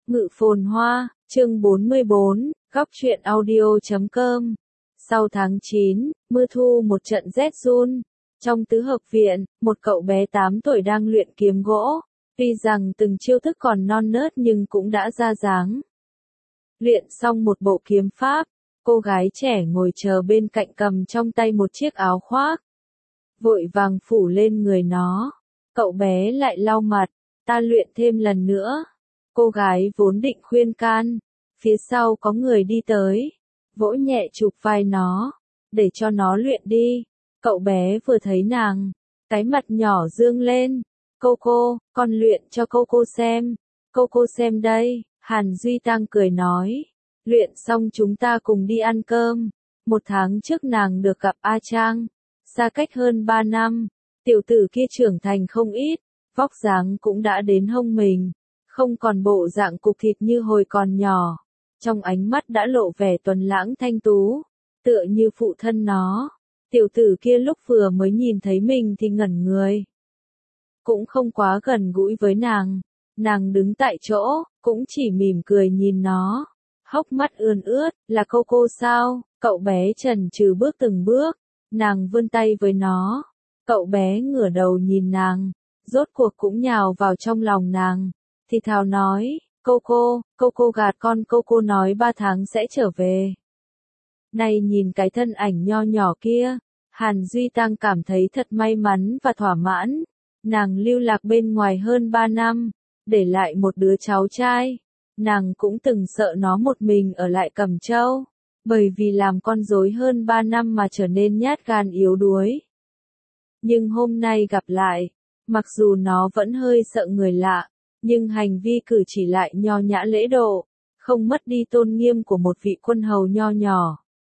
Ngự phồn hoa, chương 44, góc truyện audio.com. Sau tháng 9, mưa thu một trận rét run. Trong tứ hợp viện, một cậu bé 8 tuổi đang luyện kiếm gỗ. Tuy rằng từng chiêu thức còn non nớt nhưng cũng đã ra dáng. Luyện xong một bộ kiếm pháp, cô gái trẻ ngồi chờ bên cạnh cầm trong tay một chiếc áo khoác. Vội vàng phủ lên người nó. Cậu bé lại lau mặt, ta luyện thêm lần nữa. Cô gái vốn định khuyên can, phía sau có người đi tới, vỗ nhẹ chụp vai nó, để cho nó luyện đi. Cậu bé vừa thấy nàng, cái mặt nhỏ dương lên, cô, con luyện cho cô xem. Cô xem đây, Hàn Duy Tăng cười nói, luyện xong chúng ta cùng đi ăn cơm. Một tháng trước nàng được gặp A Trang, xa cách hơn 3 năm, tiểu tử kia trưởng thành không ít, vóc dáng cũng đã đến hông mình. Không còn bộ dạng cục thịt như hồi còn nhỏ, trong ánh mắt đã lộ vẻ tuấn lãng thanh tú, tựa như phụ thân nó. Tiểu tử kia lúc vừa mới nhìn thấy mình thì ngẩn người, cũng không quá gần gũi với nàng đứng tại chỗ, cũng chỉ mỉm cười nhìn nó, hốc mắt ươn ướt, là cô sao? Cậu bé chần chừ bước từng bước, nàng vươn tay với nó, cậu bé ngửa đầu nhìn nàng, rốt cuộc cũng nhào vào trong lòng nàng. Thì thào nói, cô gạt con, cô nói 3 tháng sẽ trở về. Này nhìn cái thân ảnh nho nhỏ kia, Hàn Duy Tăng cảm thấy thật may mắn và thỏa mãn. Nàng lưu lạc bên ngoài hơn 3 năm, để lại một đứa cháu trai. Nàng cũng từng sợ nó một mình ở lại Cẩm Châu, bởi vì làm con rối hơn 3 năm mà trở nên nhát gan yếu đuối. Nhưng hôm nay gặp lại, mặc dù nó vẫn hơi sợ người lạ, nhưng hành vi cử chỉ lại nho nhã lễ độ, không mất đi tôn nghiêm của một vị quân hầu nho nhỏ.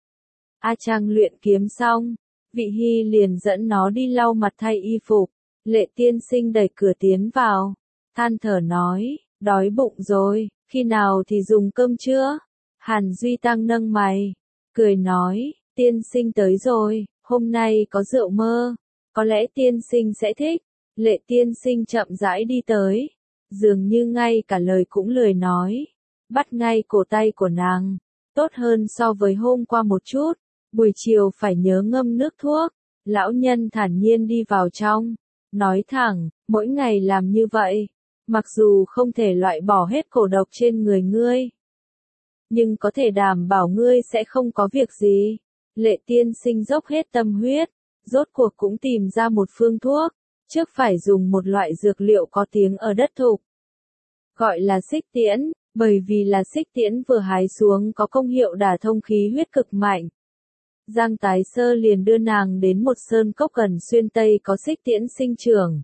A Trang luyện kiếm xong, Vị Hy liền dẫn nó đi lau mặt thay y phục. Lệ tiên sinh đẩy cửa tiến vào, than thở nói, đói bụng rồi, khi nào thì dùng cơm chưa? Hàn Duy Tăng nâng mày, cười nói, tiên sinh tới rồi, hôm nay có rượu mơ, có lẽ tiên sinh sẽ thích. Lệ tiên sinh chậm rãi đi tới, dường như ngay cả lời cũng lười nói, bắt ngay cổ tay của nàng, tốt hơn so với hôm qua một chút, buổi chiều phải nhớ ngâm nước thuốc. Lão nhân thản nhiên đi vào trong, nói thẳng, mỗi ngày làm như vậy, mặc dù không thể loại bỏ hết cổ độc trên người ngươi, nhưng có thể đảm bảo ngươi sẽ không có việc gì. Lệ tiên sinh dốc hết tâm huyết, rốt cuộc cũng tìm ra một phương thuốc, trước phải dùng một loại dược liệu có tiếng ở đất thục, gọi là xích tiễn, bởi vì là xích tiễn vừa hái xuống có công hiệu đả thông khí huyết cực mạnh. Giang Tái Sơ liền đưa nàng đến một sơn cốc gần xuyên Tây có xích tiễn sinh trưởng.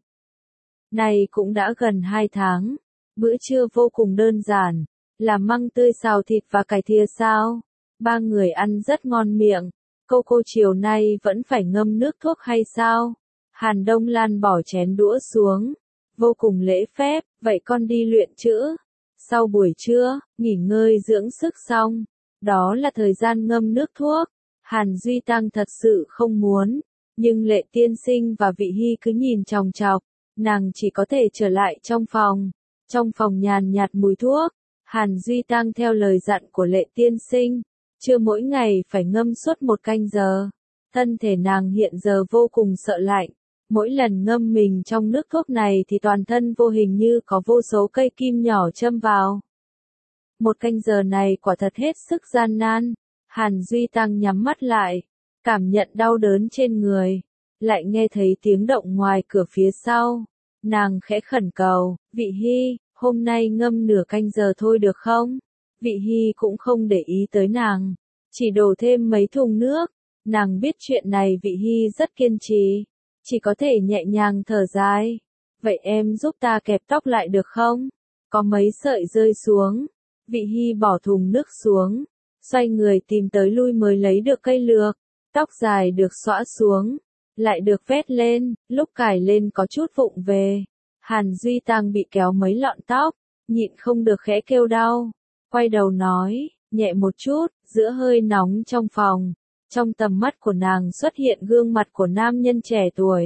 Này cũng đã gần 2 tháng, bữa trưa vô cùng đơn giản, là măng tươi xào thịt và cải thìa sao. 3 người ăn rất ngon miệng. Cô chiều nay vẫn phải ngâm nước thuốc hay sao? Hàn Đông Lan bỏ chén đũa xuống, vô cùng lễ phép, vậy con đi luyện chữ. Sau buổi trưa, nghỉ ngơi dưỡng sức xong, đó là thời gian ngâm nước thuốc. Hàn Duy Tăng thật sự không muốn, nhưng Lệ tiên sinh và Vị Hy cứ nhìn chòng chọc, nàng chỉ có thể trở lại trong phòng. Trong phòng nhàn nhạt mùi thuốc, Hàn Duy Tăng theo lời dặn của Lệ tiên sinh, trưa mỗi ngày phải ngâm suốt 1 canh giờ. Thân thể nàng hiện giờ vô cùng sợ lạnh, mỗi lần ngâm mình trong nước thuốc này thì toàn thân vô hình như có vô số cây kim nhỏ châm vào. 1 canh giờ này quả thật hết sức gian nan. Hàn Duy Tăng nhắm mắt lại, cảm nhận đau đớn trên người, lại nghe thấy tiếng động ngoài cửa phía sau. Nàng khẽ khẩn cầu, Vị Hy, hôm nay ngâm nửa canh giờ thôi được không? Vị Hy cũng không để ý tới nàng, chỉ đổ thêm mấy thùng nước. Nàng biết chuyện này Vị Hy rất kiên trì, chỉ có thể nhẹ nhàng thở dài. Vậy em giúp ta kẹp tóc lại được không? Có mấy sợi rơi xuống. Vị Hy bỏ thùng nước xuống, xoay người tìm tới lui mới lấy được cây lược. Tóc dài được xõa xuống, lại được vét lên, lúc cài lên có chút vụng về. Hàn Duy Tăng bị kéo mấy lọn tóc, nhịn không được khẽ kêu đau. Quay đầu nói, nhẹ một chút, giữa hơi nóng trong phòng. Trong tầm mắt của nàng xuất hiện gương mặt của nam nhân trẻ tuổi.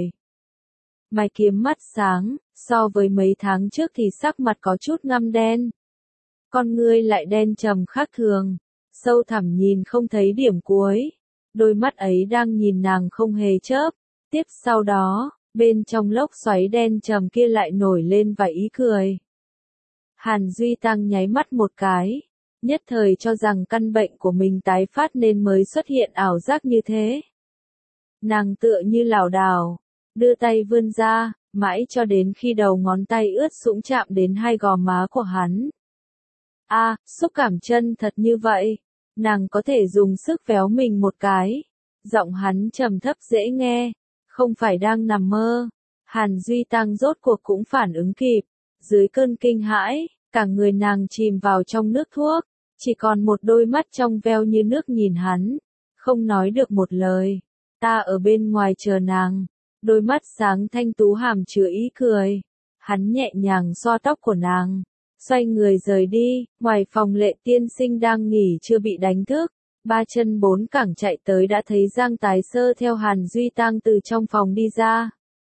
Mày kiếm mắt sáng, so với mấy tháng trước thì sắc mặt có chút ngăm đen. con ngươi lại đen trầm khác thường, sâu thẳm nhìn không thấy điểm cuối. Đôi mắt ấy đang nhìn nàng không hề chớp. Tiếp sau đó, bên trong lốc xoáy đen trầm kia lại nổi lên vài ý cười. Hàn Duy Tăng nháy mắt một cái, nhất thời cho rằng căn bệnh của mình tái phát nên mới xuất hiện ảo giác như thế. Nàng tựa như lảo đảo, đưa tay vươn ra, mãi cho đến khi đầu ngón tay ướt sũng chạm đến hai gò má của hắn. Xúc cảm chân thật như vậy, nàng có thể dùng sức véo mình một cái. Giọng hắn trầm thấp dễ nghe, không phải đang nằm mơ. Hàn Duy Tăng rốt cuộc cũng phản ứng kịp, dưới cơn kinh hãi, cả người nàng chìm vào trong nước thuốc, chỉ còn một đôi mắt trong veo như nước nhìn hắn, không nói được một lời. Ta ở bên ngoài chờ nàng, đôi mắt sáng thanh tú hàm chứa ý cười. Hắn nhẹ nhàng xoa tóc của nàng, xoay người rời đi. Ngoài phòng Lệ tiên sinh đang nghỉ chưa bị đánh thức, ba chân bốn cẳng chạy tới đã thấy Giang Tái Sơ theo Hàn Duy Tăng từ trong phòng đi ra.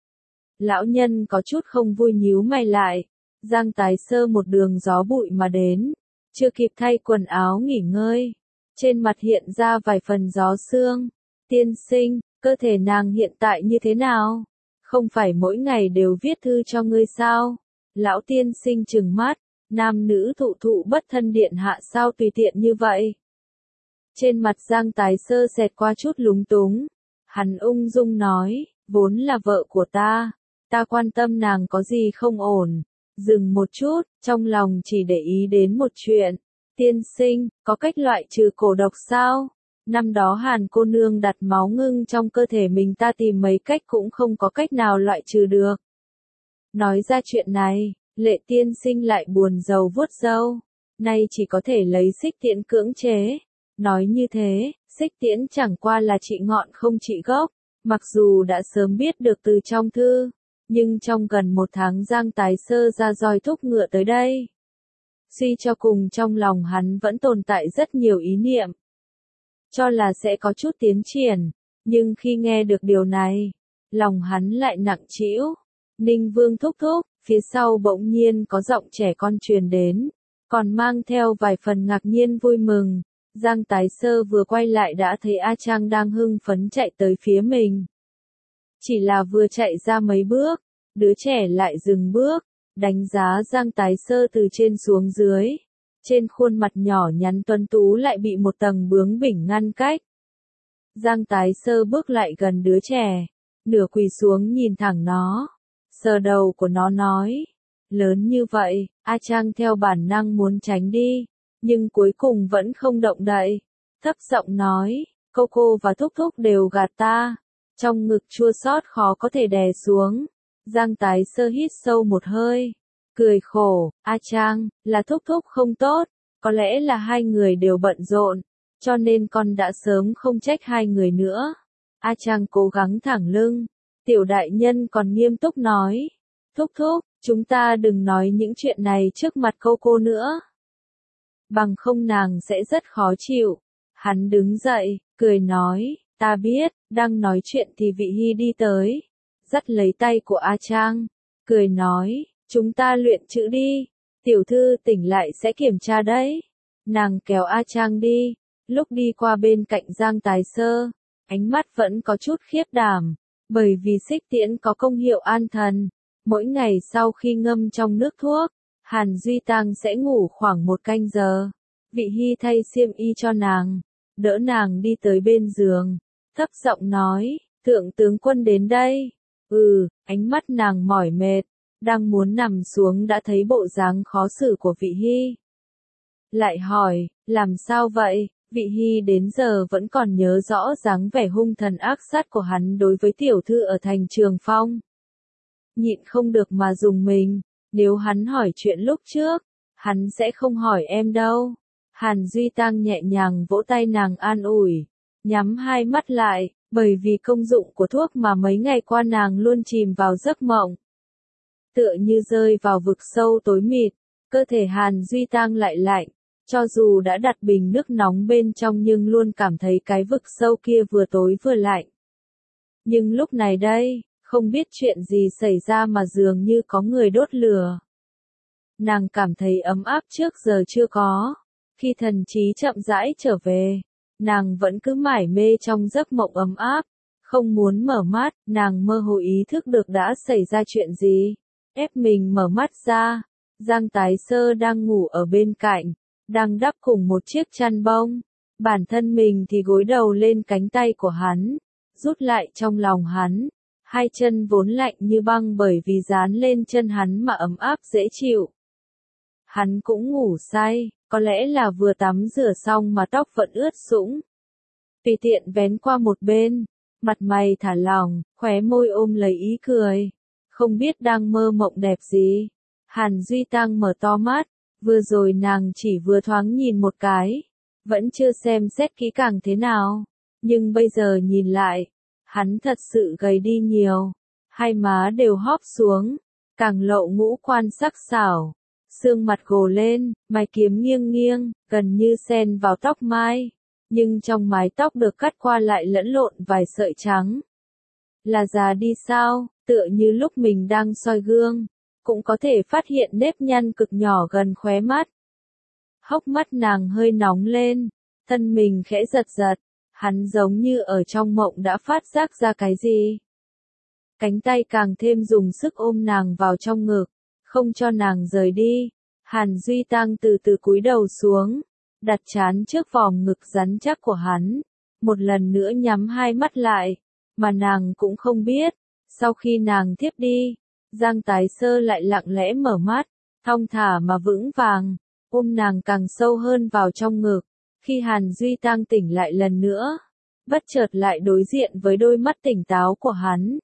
Lão nhân có chút không vui nhíu mày lại. Giang Tái Sơ một đường gió bụi mà đến, chưa kịp thay quần áo nghỉ ngơi, trên mặt hiện ra vài phần gió sương. Tiên sinh, cơ thể nàng hiện tại như thế nào? Không phải mỗi ngày đều viết thư cho ngươi sao? Lão tiên sinh trừng mắt, nam nữ thụ thụ bất thân điện hạ sao tùy tiện như vậy? Trên mặt Giang Tái Sơ xẹt qua chút lúng túng. Hắn ung dung nói, vốn là vợ của ta quan tâm nàng có gì không ổn. Dừng một chút, trong lòng chỉ để ý đến một chuyện. Tiên sinh, có cách loại trừ cổ độc sao? Năm đó Hàn cô nương đặt máu ngưng trong cơ thể mình, ta tìm mấy cách cũng không có cách nào loại trừ được. Nói ra chuyện này, Lệ tiên sinh lại buồn rầu vuốt râu. Nay chỉ có thể lấy Xích Tiễn cưỡng chế. Nói như thế, Xích Tiễn chẳng qua là trị ngọn không trị gốc. Mặc dù đã sớm biết được từ trong thư, nhưng trong gần một tháng Giang Tái Sơ ra roi thúc ngựa tới đây. Suy cho cùng trong lòng hắn vẫn tồn tại rất nhiều ý niệm, cho là sẽ có chút tiến triển, nhưng khi nghe được điều này, lòng hắn lại nặng trĩu. Ninh Vương thúc thúc, phía sau bỗng nhiên có giọng trẻ con truyền đến, còn mang theo vài phần ngạc nhiên vui mừng. Giang Tái Sơ vừa quay lại đã thấy A Trang đang hưng phấn chạy tới phía mình. Chỉ là vừa chạy ra mấy bước, đứa trẻ lại dừng bước, đánh giá Giang Tái Sơ từ trên xuống dưới. Trên khuôn mặt nhỏ nhắn tuấn tú lại bị một tầng bướng bỉnh ngăn cách. Giang Tái Sơ bước lại gần đứa trẻ, nửa quỳ xuống nhìn thẳng nó, sờ đầu của nó nói, lớn như vậy. A Trang theo bản năng muốn tránh đi, nhưng cuối cùng vẫn không động đậy, thấp giọng nói, cô và thúc thúc đều gạt ta. Trong ngực chua xót khó có thể đè xuống. Giang Tái Sơ hít sâu một hơi, cười khổ, A Trang, là thúc thúc không tốt, có lẽ là hai người đều bận rộn, cho nên con đã sớm không trách hai người nữa. A Trang cố gắng thẳng lưng, tiểu đại nhân còn nghiêm túc nói, thúc thúc, chúng ta đừng nói những chuyện này trước mặt cô nữa. Bằng không nàng sẽ rất khó chịu. Hắn đứng dậy, cười nói, ta biết. Đang nói chuyện thì Vị Hy đi tới, dắt lấy tay của A Trang, cười nói, chúng ta luyện chữ đi, tiểu thư tỉnh lại sẽ kiểm tra đấy. Nàng kéo A Trang đi, lúc đi qua bên cạnh Giang Tái Sơ, ánh mắt vẫn có chút khiếp đảm, bởi vì Xích Tiễn có công hiệu an thần. Mỗi ngày sau khi ngâm trong nước thuốc, Hàn Duy Tăng sẽ ngủ khoảng 1 canh giờ. Vị Hy thay xiêm y cho nàng, đỡ nàng đi tới bên giường, thấp giọng nói, thượng tướng quân đến đây. Ánh mắt nàng mỏi mệt, đang muốn nằm xuống đã thấy bộ dáng khó xử của Vị Hy. Lại hỏi, làm sao vậy? Vị Hy đến giờ vẫn còn nhớ rõ dáng vẻ hung thần ác sát của hắn đối với tiểu thư ở thành Trường Phong. Nhịn không được mà dùng mình, nếu hắn hỏi chuyện lúc trước, hắn sẽ không hỏi em đâu. Hàn Duy Tăng nhẹ nhàng vỗ tay nàng an ủi, nhắm hai mắt lại, bởi vì công dụng của thuốc mà mấy ngày qua nàng luôn chìm vào giấc mộng. Tựa như rơi vào vực sâu tối mịt, cơ thể Hàn Duy Tăng lại lạnh, cho dù đã đặt bình nước nóng bên trong nhưng luôn cảm thấy cái vực sâu kia vừa tối vừa lạnh. Nhưng lúc này đây, không biết chuyện gì xảy ra mà dường như có người đốt lửa. nàng cảm thấy ấm áp trước giờ chưa có. Khi thần trí chậm rãi trở về, nàng vẫn cứ mải mê trong giấc mộng ấm áp, không muốn mở mắt, nàng mơ hồ ý thức được đã xảy ra chuyện gì. Ép mình mở mắt ra, Giang Tái Sơ đang ngủ ở bên cạnh, đang đắp cùng một chiếc chăn bông. Bản thân mình thì gối đầu lên cánh tay của hắn, rút lại trong lòng hắn. Hai chân vốn lạnh như băng bởi vì dán lên chân hắn mà ấm áp dễ chịu. Hắn cũng ngủ say, có lẽ là vừa tắm rửa xong mà tóc vẫn ướt sũng. Tùy tiện vén qua một bên, mặt mày thả lỏng, khóe môi ôm lấy ý cười. Không biết đang mơ mộng đẹp gì. Hàn Duy Tăng mở to mắt, vừa rồi nàng chỉ vừa thoáng nhìn một cái, vẫn chưa xem xét kỹ càng thế nào. Nhưng bây giờ nhìn lại, hắn thật sự gầy đi nhiều, hai má đều hóp xuống, càng lộ ngũ quan sắc sảo, xương mặt gồ lên, mày kiếm nghiêng nghiêng, gần như xen vào tóc mai, nhưng trong mái tóc được cắt qua lại lẫn lộn vài sợi trắng. Là già đi sao, tựa như lúc mình đang soi gương, cũng có thể phát hiện nếp nhăn cực nhỏ gần khóe mắt. Hốc mắt nàng hơi nóng lên, thân mình khẽ giật giật, hắn giống như ở trong mộng đã phát giác ra cái gì. Cánh tay càng thêm dùng sức ôm nàng vào trong ngực, không cho nàng rời đi. Hàn Duy Tăng từ từ cúi đầu xuống, đặt trán trước vòng ngực rắn chắc của hắn, một lần nữa nhắm hai mắt lại, mà nàng cũng không biết, sau khi nàng thiếp đi, Giang Tái Sơ lại lặng lẽ mở mắt, thong thả mà vững vàng, ôm nàng càng sâu hơn vào trong ngực. Khi Hàn Duy Tăng tỉnh lại lần nữa, bất chợt lại đối diện với đôi mắt tỉnh táo của hắn.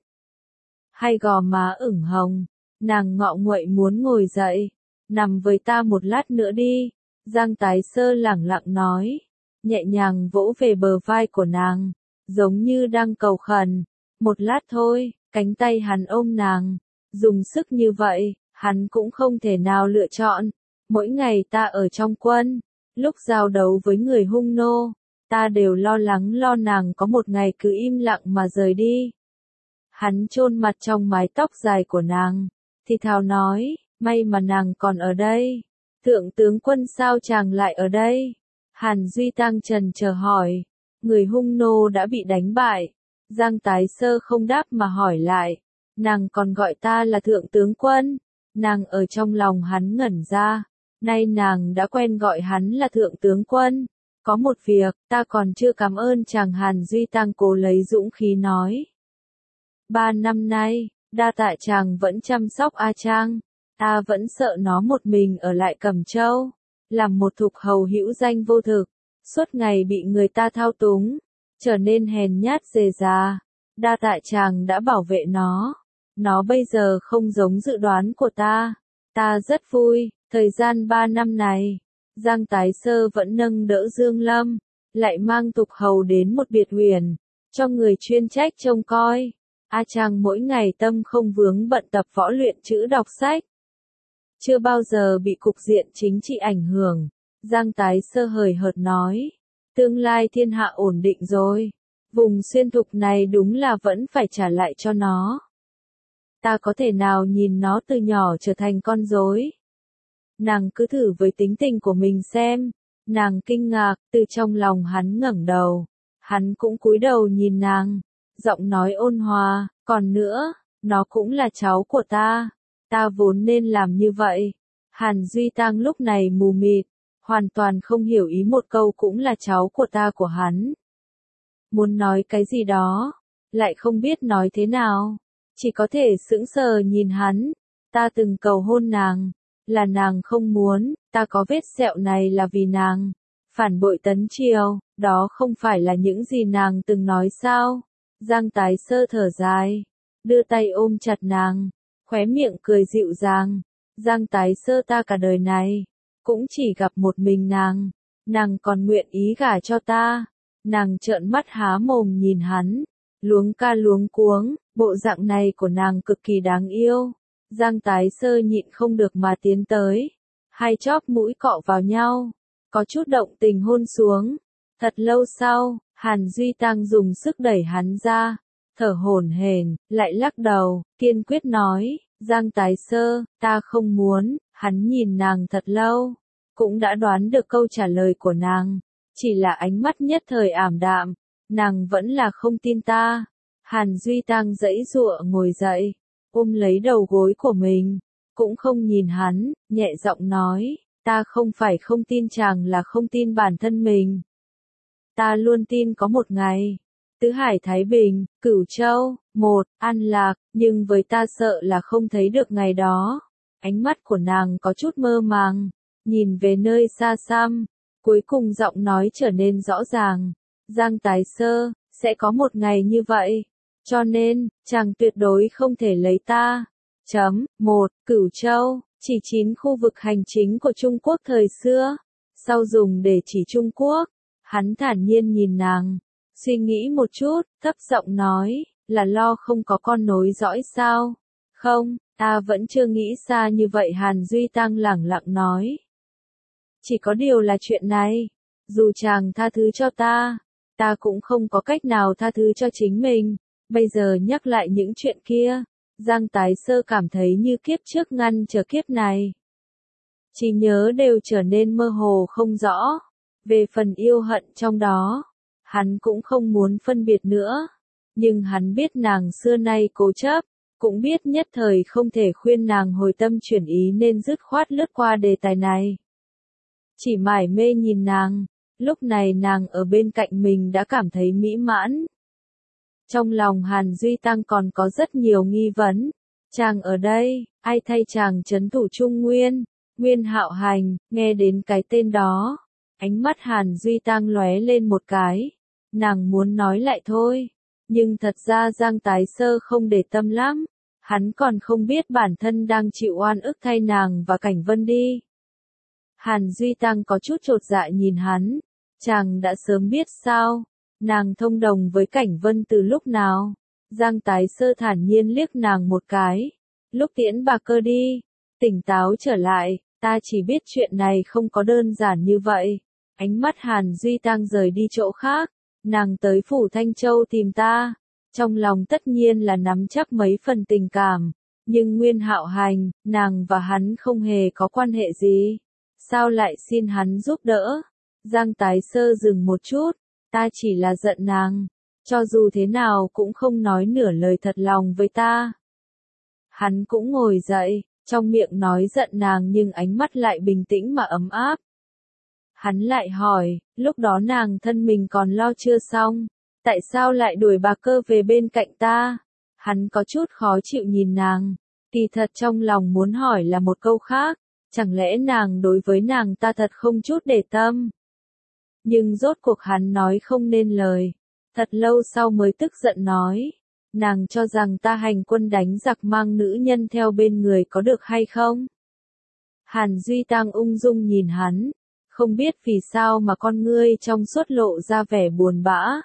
Hai gò má ửng hồng, nàng ngọ nguậy muốn ngồi dậy, nằm với ta một lát nữa đi, Giang Tái Sơ lẳng lặng nói, nhẹ nhàng vỗ về bờ vai của nàng, giống như đang cầu khẩn, một lát thôi, cánh tay hắn ôm nàng, dùng sức như vậy, hắn cũng không thể nào lựa chọn. Mỗi ngày ta ở trong quân, lúc giao đấu với người hung nô, ta đều lo lắng lo nàng có một ngày cứ im lặng mà rời đi. Hắn chôn mặt trong mái tóc dài của nàng, thì thào nói, may mà nàng còn ở đây. Thượng tướng quân sao chàng lại ở đây? Hàn Duy Tăng trần chờ hỏi, người hung nô đã bị đánh bại. Giang Tái Sơ không đáp mà hỏi lại, nàng còn gọi ta là thượng tướng quân. Nàng ở trong lòng hắn ngẩn ra, nay nàng đã quen gọi hắn là thượng tướng quân. Có một việc, ta còn chưa cảm ơn chàng. Hàn Duy Tăng cố lấy dũng khí nói. 3 năm nay, đa tạ chàng vẫn chăm sóc A Trang, ta vẫn sợ nó một mình ở lại Cẩm Châu, làm một thục hầu hữu danh vô thực, suốt ngày bị người ta thao túng, trở nên hèn nhát dề già. Đa tạ chàng đã bảo vệ nó bây giờ không giống dự đoán của ta rất vui. Thời gian 3 năm này, Giang Tái Sơ vẫn nâng đỡ Dương Lâm, lại mang Tục Hầu đến một biệt huyền, cho người chuyên trách trông coi. A Trang mỗi ngày tâm không vướng bận tập võ luyện chữ đọc sách. Chưa bao giờ bị cục diện chính trị ảnh hưởng, Giang Tái Sơ hời hợt nói, tương lai thiên hạ ổn định rồi, vùng xuyên thục này đúng là vẫn phải trả lại cho nó. Ta có thể nào nhìn nó từ nhỏ trở thành con rối? Nàng cứ thử với tính tình của mình xem. Nàng kinh ngạc, từ trong lòng hắn ngẩng đầu. Hắn cũng cúi đầu nhìn nàng, giọng nói ôn hòa, còn nữa, nó cũng là cháu của ta vốn nên làm như vậy. Hàn Duy Tăng lúc này mù mịt, hoàn toàn không hiểu ý một câu cũng là cháu của ta của hắn. Muốn nói cái gì đó, lại không biết nói thế nào, chỉ có thể sững sờ nhìn hắn. Ta từng cầu hôn nàng, là nàng không muốn, ta có vết sẹo này là vì nàng phản bội Tấn Triều, đó không phải là những gì nàng từng nói sao? Giang Tái Sơ thở dài, đưa tay ôm chặt nàng, khóe miệng cười dịu dàng. Giang Tái Sơ, ta cả đời này cũng chỉ gặp một mình nàng còn nguyện ý gả cho ta. Nàng trợn mắt há mồm nhìn hắn, luống ca luống cuống, bộ dạng này của nàng cực kỳ đáng yêu. Giang Tái Sơ nhịn không được mà tiến tới, hai chóp mũi cọ vào nhau, có chút động tình hôn xuống. Thật lâu sau, Hàn Duy Tăng dùng sức đẩy hắn ra, thở hổn hển, lại lắc đầu, kiên quyết nói, Giang Tái Sơ, ta không muốn. Hắn nhìn nàng thật lâu, cũng đã đoán được câu trả lời của nàng, chỉ là ánh mắt nhất thời ảm đạm, nàng vẫn là không tin ta. Hàn Duy Tăng giãy giụa ngồi dậy, ôm lấy đầu gối của mình, cũng không nhìn hắn, nhẹ giọng nói, ta không phải không tin chàng là không tin bản thân mình. Ta luôn tin có một ngày, Tứ Hải Thái Bình, Cửu Châu, an lạc, nhưng với ta sợ là không thấy được ngày đó. Ánh mắt của nàng có chút mơ màng, nhìn về nơi xa xăm, cuối cùng giọng nói trở nên rõ ràng. Giang Tái Sơ, sẽ có một ngày như vậy, cho nên, chàng tuyệt đối không thể lấy ta. Cửu Châu, chỉ 9 khu vực hành chính của Trung Quốc thời xưa, sau dùng để chỉ Trung Quốc. Hắn thản nhiên nhìn nàng, suy nghĩ một chút, thấp giọng nói, là lo không có con nối dõi sao? Không, ta vẫn chưa nghĩ xa như vậy. Hàn Duy Tăng lẳng lặng nói. Chỉ có điều là chuyện này, dù chàng tha thứ cho ta, ta cũng không có cách nào tha thứ cho chính mình. Bây giờ nhắc lại những chuyện kia, Giang Tái Sơ cảm thấy như kiếp trước ngăn chờ kiếp này. Trí nhớ đều trở nên mơ hồ không rõ. Về phần yêu hận trong đó, hắn cũng không muốn phân biệt nữa. Nhưng hắn biết nàng xưa nay cố chấp, cũng biết nhất thời không thể khuyên nàng hồi tâm chuyển ý nên dứt khoát lướt qua đề tài này. Chỉ mải mê nhìn nàng, lúc này nàng ở bên cạnh mình đã cảm thấy mỹ mãn. Trong lòng Hàn Duy Tăng còn có rất nhiều nghi vấn. Chàng ở đây, ai thay chàng trấn thủ Trung Nguyên? Nguyên Hạo Hành, nghe đến cái tên đó, ánh mắt Hàn Duy Tăng lóe lên một cái. Nàng muốn nói lại thôi, nhưng thật ra Giang Tái Sơ không để tâm lắm. Hắn còn không biết bản thân đang chịu oan ức thay nàng và Cảnh Vân đi. Hàn Duy Tăng có chút chột dạ nhìn hắn. Chàng đã sớm biết sao? Nàng thông đồng với Cảnh Vân từ lúc nào? Giang Tái Sơ thản nhiên liếc nàng một cái. Lúc tiễn bà cơ đi, tỉnh táo trở lại, ta chỉ biết chuyện này không có đơn giản như vậy. Ánh mắt Hàn Duy Tăng rời đi chỗ khác. Nàng tới phủ Thanh Châu tìm ta, trong lòng tất nhiên là nắm chắc mấy phần tình cảm, nhưng Nguyên Hạo Hành, nàng và hắn không hề có quan hệ gì, sao lại xin hắn giúp đỡ? Giang Tái Sơ dừng một chút, ta chỉ là giận nàng, cho dù thế nào cũng không nói nửa lời thật lòng với ta. Hắn cũng ngồi dậy, trong miệng nói giận nàng nhưng ánh mắt lại bình tĩnh mà ấm áp. Hắn lại hỏi, lúc đó nàng thân mình còn lo chưa xong, tại sao lại đuổi bà cơ về bên cạnh ta? Hắn có chút khó chịu nhìn nàng, kỳ thật trong lòng muốn hỏi là một câu khác, chẳng lẽ nàng đối với nàng ta thật không chút để tâm? Nhưng rốt cuộc hắn nói không nên lời, thật lâu sau mới tức giận nói, nàng cho rằng ta hành quân đánh giặc mang nữ nhân theo bên người có được hay không? Hàn Duy Tăng ung dung nhìn hắn. Không biết vì sao mà con ngươi trong suốt lộ ra vẻ buồn bã.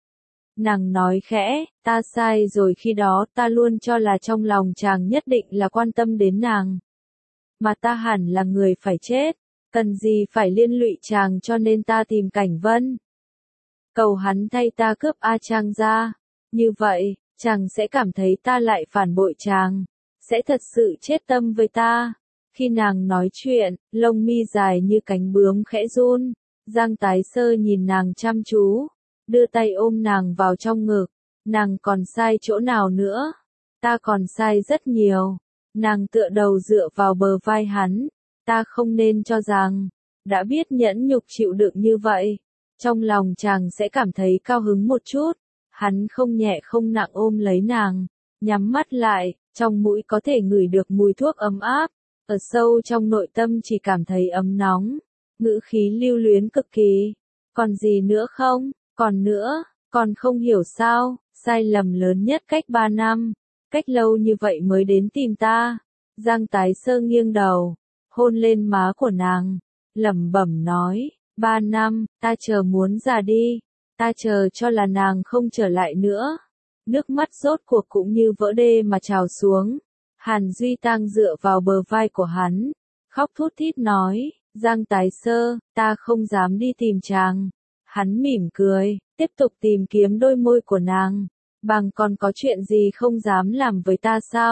Nàng nói khẽ, ta sai rồi, khi đó ta luôn cho là trong lòng chàng nhất định là quan tâm đến nàng. Mà ta hẳn là người phải chết, cần gì phải liên lụy chàng, cho nên ta tìm Cảnh Vân. Cầu hắn thay ta cướp A Trang ra, như vậy, chàng sẽ cảm thấy ta lại phản bội chàng, sẽ thật sự chết tâm với ta. Khi nàng nói chuyện, lông mi dài như cánh bướm khẽ run. Giang Tái Sơ nhìn nàng chăm chú, đưa tay ôm nàng vào trong ngực. Nàng còn sai chỗ nào nữa? Ta còn sai rất nhiều. Nàng tựa đầu dựa vào bờ vai hắn. Ta không nên cho rằng, đã biết nhẫn nhục chịu đựng như vậy, trong lòng chàng sẽ cảm thấy cao hứng một chút. Hắn không nhẹ không nặng ôm lấy nàng, nhắm mắt lại, trong mũi có thể ngửi được mùi thuốc ấm áp. Ở sâu trong nội tâm chỉ cảm thấy ấm nóng, ngữ khí lưu luyến cực kỳ. Còn gì nữa không? Còn nữa, còn không hiểu sao, sai lầm lớn nhất cách 3 năm, cách lâu như vậy mới đến tìm ta. Giang Tái Sơ nghiêng đầu, hôn lên má của nàng, lẩm bẩm nói, 3 năm, ta chờ muốn già đi, ta chờ cho là nàng không trở lại nữa. Nước mắt rốt cuộc cũng như vỡ đê mà trào xuống. Hàn Duy Tăng dựa vào bờ vai của hắn, khóc thút thít nói, Giang Tái Sơ, ta không dám đi tìm chàng. Hắn mỉm cười, tiếp tục tìm kiếm đôi môi của nàng, bằng còn có chuyện gì không dám làm với ta sao?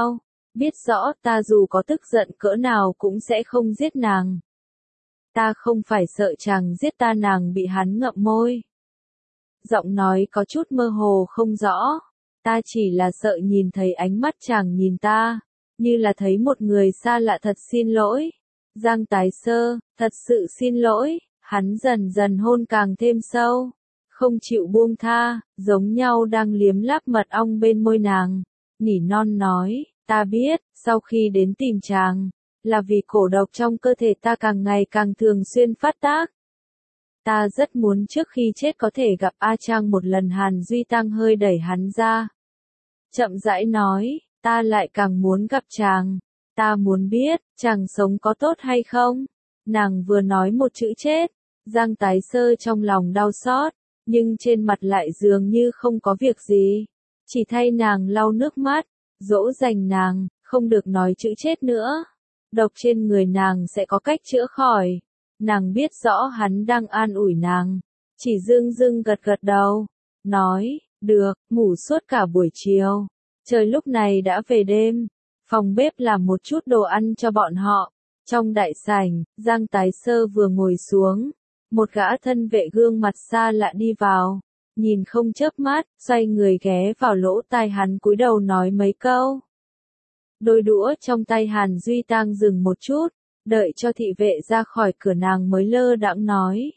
biết rõ ta dù có tức giận cỡ nào cũng sẽ không giết nàng. Ta không phải sợ chàng giết ta, nàng bị hắn ngậm môi. Giọng nói có chút mơ hồ không rõ. Ta chỉ là sợ nhìn thấy ánh mắt chàng nhìn ta, như là thấy một người xa lạ. Thật xin lỗi. Giang Tái Sơ, thật sự xin lỗi. Hắn dần dần hôn càng thêm sâu, không chịu buông tha, giống nhau đang liếm láp mật ong bên môi nàng. Nỉ non nói, ta biết, sau khi đến tìm chàng, là vì cổ độc trong cơ thể ta càng ngày càng thường xuyên phát tác. Ta rất muốn trước khi chết có thể gặp A Trang một lần. Hàn Duy Tăng hơi đẩy hắn ra, chậm rãi nói, ta lại càng muốn gặp chàng. Ta muốn biết, chàng sống có tốt hay không? Nàng vừa nói một chữ chết, Giang Tái Sơ trong lòng đau xót, nhưng trên mặt lại dường như không có việc gì. Chỉ thay nàng lau nước mắt, dỗ dành nàng, không được nói chữ chết nữa. Độc trên người nàng sẽ có cách chữa khỏi. Nàng biết rõ hắn đang an ủi nàng, chỉ dưng dưng gật gật đầu, nói, được, ngủ suốt cả buổi chiều. Trời lúc này đã về đêm, phòng bếp làm một chút đồ ăn cho bọn họ. Trong đại sảnh, Giang Tái Sơ vừa ngồi xuống, một gã thân vệ gương mặt xa lạ đi vào, nhìn không chớp mắt, xoay người ghé vào lỗ tai hắn cúi đầu nói mấy câu. Đôi đũa trong tay Hàn Duy Tăng dừng một chút, đợi cho thị vệ ra khỏi cửa nàng mới lơ đãng nói.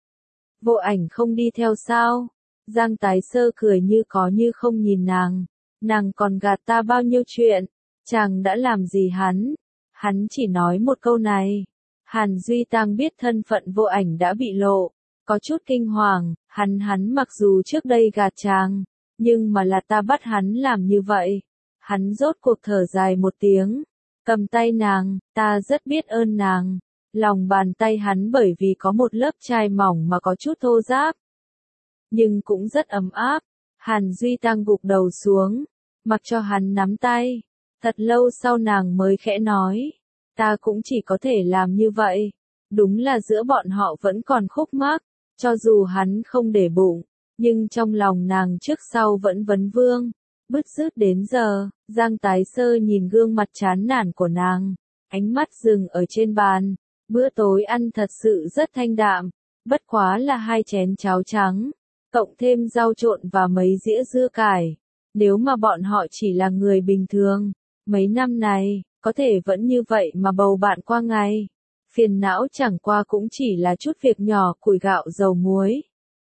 Vô Ảnh không đi theo sao? Giang Tái Sơ cười như có như không nhìn nàng còn gạt ta bao nhiêu chuyện, chàng đã làm gì hắn? Hắn chỉ nói một câu này. Hàn Duy Tăng biết thân phận Vô Ảnh đã bị lộ, có chút kinh hoàng. Hắn mặc dù trước đây gạt chàng, nhưng mà là ta bắt hắn làm như vậy. Hắn rốt cuộc thở dài một tiếng, cầm tay nàng, ta rất biết ơn nàng. Lòng bàn tay hắn bởi vì có một lớp chai mỏng mà có chút thô ráp, nhưng cũng rất ấm áp. Hàn Duy Tăng gục đầu xuống, mặc cho hắn nắm tay. Thật lâu sau nàng mới khẽ nói, ta cũng chỉ có thể làm như vậy. Đúng là giữa bọn họ vẫn còn khúc mắc, cho dù hắn không để bụng, nhưng trong lòng nàng trước sau vẫn vấn vương. Bứt rứt đến giờ, Giang Tái Sơ nhìn gương mặt chán nản của nàng, ánh mắt dừng ở trên bàn. Bữa tối ăn thật sự rất thanh đạm, bất quá là 2 chén cháo trắng, cộng thêm rau trộn và mấy dĩa dưa cải. Nếu mà bọn họ chỉ là người bình thường, mấy năm này, có thể vẫn như vậy mà bầu bạn qua ngày. Phiền não chẳng qua cũng chỉ là chút việc nhỏ, củi gạo dầu muối.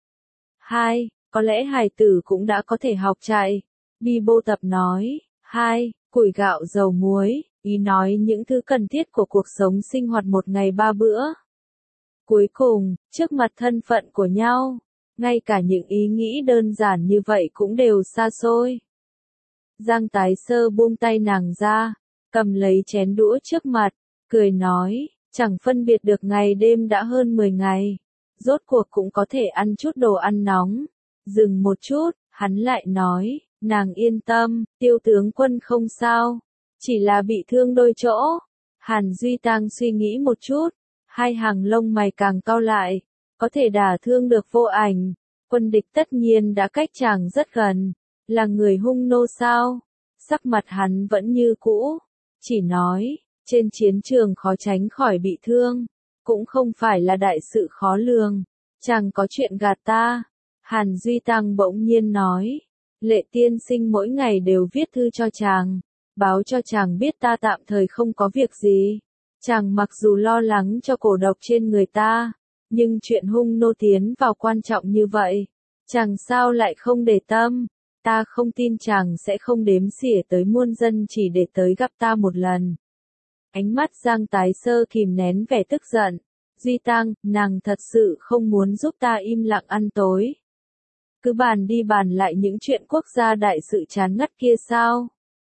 2. Có lẽ hài tử cũng đã có thể học chạy. Bi Bô Tập nói. 2. Củi gạo dầu muối, ý nói những thứ cần thiết của cuộc sống sinh hoạt một ngày 3 bữa. Cuối cùng, trước mặt thân phận của nhau, ngay cả những ý nghĩ đơn giản như vậy cũng đều xa xôi. Giang Tái Sơ buông tay nàng ra, cầm lấy chén đũa trước mặt, cười nói, chẳng phân biệt được ngày đêm đã hơn 10 ngày, rốt cuộc cũng có thể ăn chút đồ ăn nóng. Dừng một chút, hắn lại nói, nàng yên tâm, Tiêu tướng quân không sao, chỉ là bị thương đôi chỗ. Hàn Duy Tăng suy nghĩ một chút, hai hàng lông mày càng cau lại, có thể đả thương được Vô Ảnh, quân địch tất nhiên đã cách chàng rất gần, là người hung nô sao? Sắc mặt hắn vẫn như cũ, chỉ nói, trên chiến trường khó tránh khỏi bị thương, cũng không phải là đại sự khó lường, chàng có chuyện gạt ta. Hàn Duy Tăng bỗng nhiên nói, Lệ tiên sinh mỗi ngày đều viết thư cho chàng, báo cho chàng biết ta tạm thời không có việc gì. Chàng mặc dù lo lắng cho cổ độc trên người ta, nhưng chuyện hung nô tiến vào quan trọng như vậy, chàng sao lại không để tâm. Ta không tin chàng sẽ không đếm xỉa tới muôn dân chỉ để tới gặp ta một lần. Ánh mắt Giang Tái Sơ kìm nén vẻ tức giận. Duy Tăng, nàng thật sự không muốn giúp ta im lặng ăn tối. Cứ bàn đi bàn lại những chuyện quốc gia đại sự chán ngắt kia sao?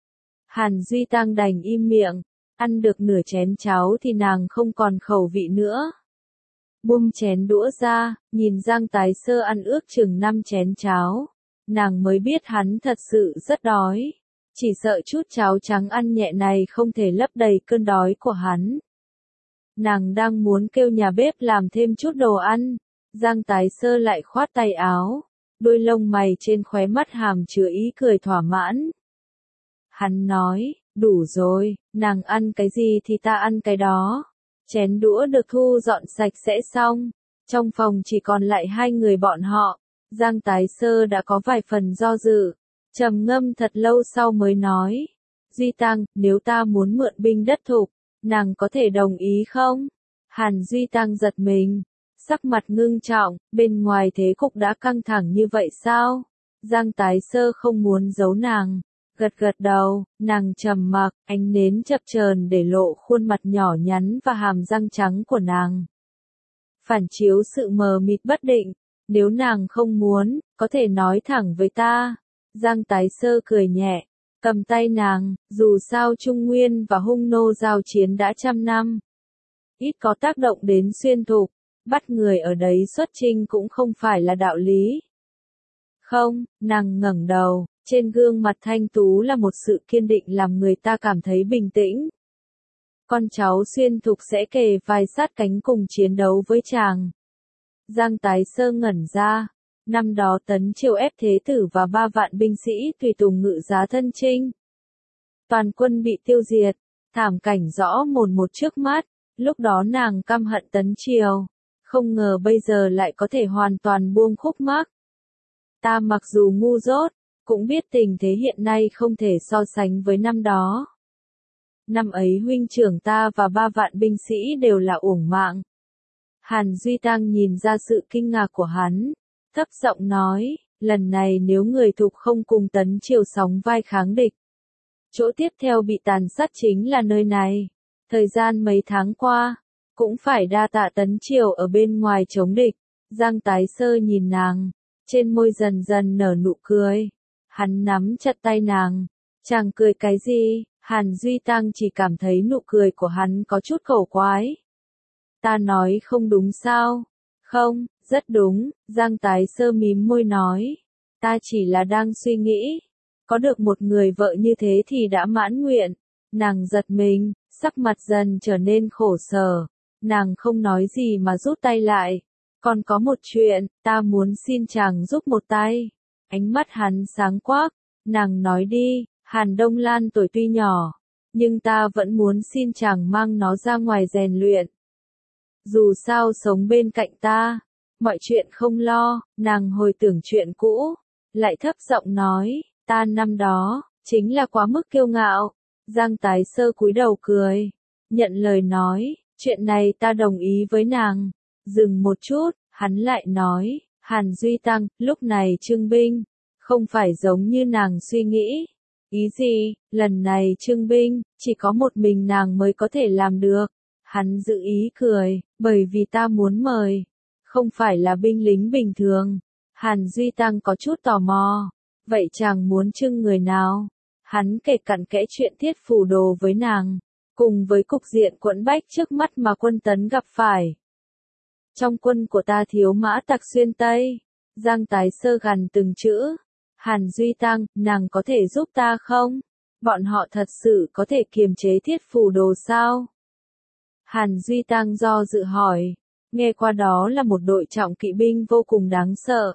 Hàn Duy Tăng đành im miệng, ăn được nửa chén cháo thì nàng không còn khẩu vị nữa. Buông chén đũa ra, nhìn Giang Tái Sơ ăn ước chừng 5 chén cháo, nàng mới biết hắn thật sự rất đói. Chỉ sợ chút cháo trắng ăn nhẹ này không thể lấp đầy cơn đói của hắn. Nàng đang muốn kêu nhà bếp làm thêm chút đồ ăn, Giang Tái Sơ lại khoát tay áo, đôi lông mày trên khóe mắt hàm chứa ý cười thỏa mãn. Hắn nói, Đủ rồi, nàng ăn cái gì thì ta ăn cái đó. Chén đũa được thu dọn sạch sẽ xong. Trong phòng chỉ còn lại hai người bọn họ. Giang Tái Sơ đã có vài phần do dự. Trầm ngâm thật lâu sau mới nói. Duy Tăng, nếu ta muốn mượn binh đất thục, nàng có thể đồng ý không? Hàn Duy Tăng giật mình. Sắc mặt ngưng trọng, bên ngoài thế cục đã căng thẳng như vậy sao? Giang Tái Sơ không muốn giấu nàng. Gật gật đầu, nàng trầm mặc, ánh nến chập chờn để lộ khuôn mặt nhỏ nhắn và hàm răng trắng của nàng. Phản chiếu sự mờ mịt bất định, nếu nàng không muốn, có thể nói thẳng với ta. Giang Tái Sơ cười nhẹ, cầm tay nàng, dù sao Trung Nguyên và Hung Nô giao chiến đã 100 năm. Ít có tác động đến xuyên thục, bắt người ở đấy xuất chinh cũng không phải là đạo lý. Không, nàng ngẩng đầu, trên gương mặt thanh tú là một sự kiên định làm người ta cảm thấy bình tĩnh. Con cháu xuyên thục sẽ kề vai sát cánh cùng chiến đấu với chàng. Giang Tái Sơ ngẩn ra. Năm đó Tấn Triều ép Thế Tử và 3 vạn binh sĩ tùy tùng ngự giá thân chinh. Toàn quân bị tiêu diệt, thảm cảnh rõ mồn một trước mắt, lúc đó nàng căm hận Tấn Triều. Không ngờ bây giờ lại có thể hoàn toàn buông khúc mắc. Ta mặc dù ngu dốt, cũng biết tình thế hiện nay không thể so sánh với năm đó. Năm ấy huynh trưởng ta và 3 vạn binh sĩ đều là uổng mạng. Hàn Duy Tăng nhìn ra sự kinh ngạc của hắn, thấp giọng nói, lần này nếu người thục không cùng Tấn Triều sóng vai kháng địch. Chỗ tiếp theo bị tàn sát chính là nơi này. Thời gian mấy tháng qua, cũng phải đa tạ Tấn Triều ở bên ngoài chống địch. Giang Tái Sơ nhìn nàng, trên môi dần dần nở nụ cười. Hắn nắm chặt tay nàng. Chàng cười cái gì? Hàn Duy Tăng chỉ cảm thấy nụ cười của hắn có chút cổ quái. Ta nói không đúng sao? Không, rất đúng, Giang Tái Sơ mím môi nói. Ta chỉ là đang suy nghĩ. Có được một người vợ như thế thì đã mãn nguyện. Nàng giật mình, sắc mặt dần trở nên khổ sở. Nàng không nói gì mà rút tay lại. Còn có một chuyện, ta muốn xin chàng giúp một tay. Ánh mắt hắn sáng quắc. Nàng nói đi, Hàn Đông Lan tuổi tuy nhỏ, nhưng ta vẫn muốn xin chàng mang nó ra ngoài rèn luyện. Dù sao sống bên cạnh ta, mọi chuyện không lo. Nàng hồi tưởng chuyện cũ, lại thấp giọng nói, ta năm đó, chính là quá mức kiêu ngạo. Giang Tái Sơ cúi đầu cười, nhận lời nói, chuyện này ta đồng ý với nàng. Dừng một chút, hắn lại nói, Hàn Duy Tăng, lúc này trưng binh, không phải giống như nàng suy nghĩ. Ý gì, lần này trưng binh, chỉ có một mình nàng mới có thể làm được. Hắn giữ ý cười, bởi vì ta muốn mời, không phải là binh lính bình thường. Hàn Duy Tăng có chút tò mò, vậy chàng muốn trưng người nào? Hắn kể cặn kẽ chuyện Thiết Phủ Đồ với nàng, cùng với cục diện quẫn bách trước mắt mà quân Tấn gặp phải. Trong quân của ta thiếu mã tặc xuyên Tây. Giang Tái Sơ gằn từng chữ. Hàn Duy Tăng, nàng có thể giúp ta không? Bọn họ thật sự có thể kiềm chế Thiết Phủ Đồ sao? Hàn Duy Tăng do dự hỏi. Nghe qua đó là một đội trọng kỵ binh vô cùng đáng sợ.